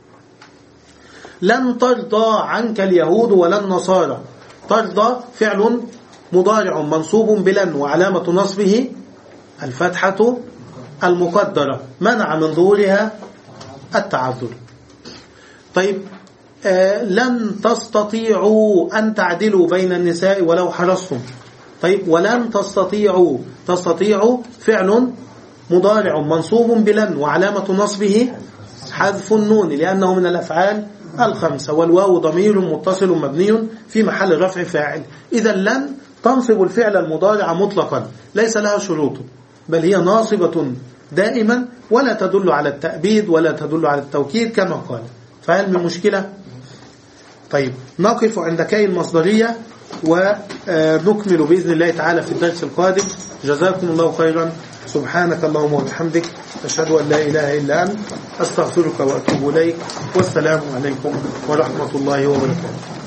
لن ترضى عنك اليهود ولا النصارى، ترضى فعل مضارع منصوب بلن وعلامة نصبه الفتحة المقدرة منع من ظهورها التعذر. طيب آه لن تستطيعوا أن تعدلوا بين النساء ولو حرصتم. طيب ولن تستطيعوا، تستطيعوا فعل مضارع منصوب بلن وعلامة نصبه حذف النون لأنه من الأفعال الخمسة، والواو ضمير متصل مبني في محل رفع فاعل. إذا لن تنصب الفعل المضارع مطلقا ليس لها شروط، بل هي ناصبة دائما ولا تدل على التأبيد ولا تدل على التوكيد كما قال. فهل من مشكلة؟ طيب نقف عند كاء المصدرية ونكمل بإذن الله تعالى في الدرس القادم. جزاكم الله خيرا. سبحانك اللهم وبحمدك أشهد أن لا إله إلا أنت أستغفرك وأتوب إليك، والسلام عليكم ورحمة الله وبركاته.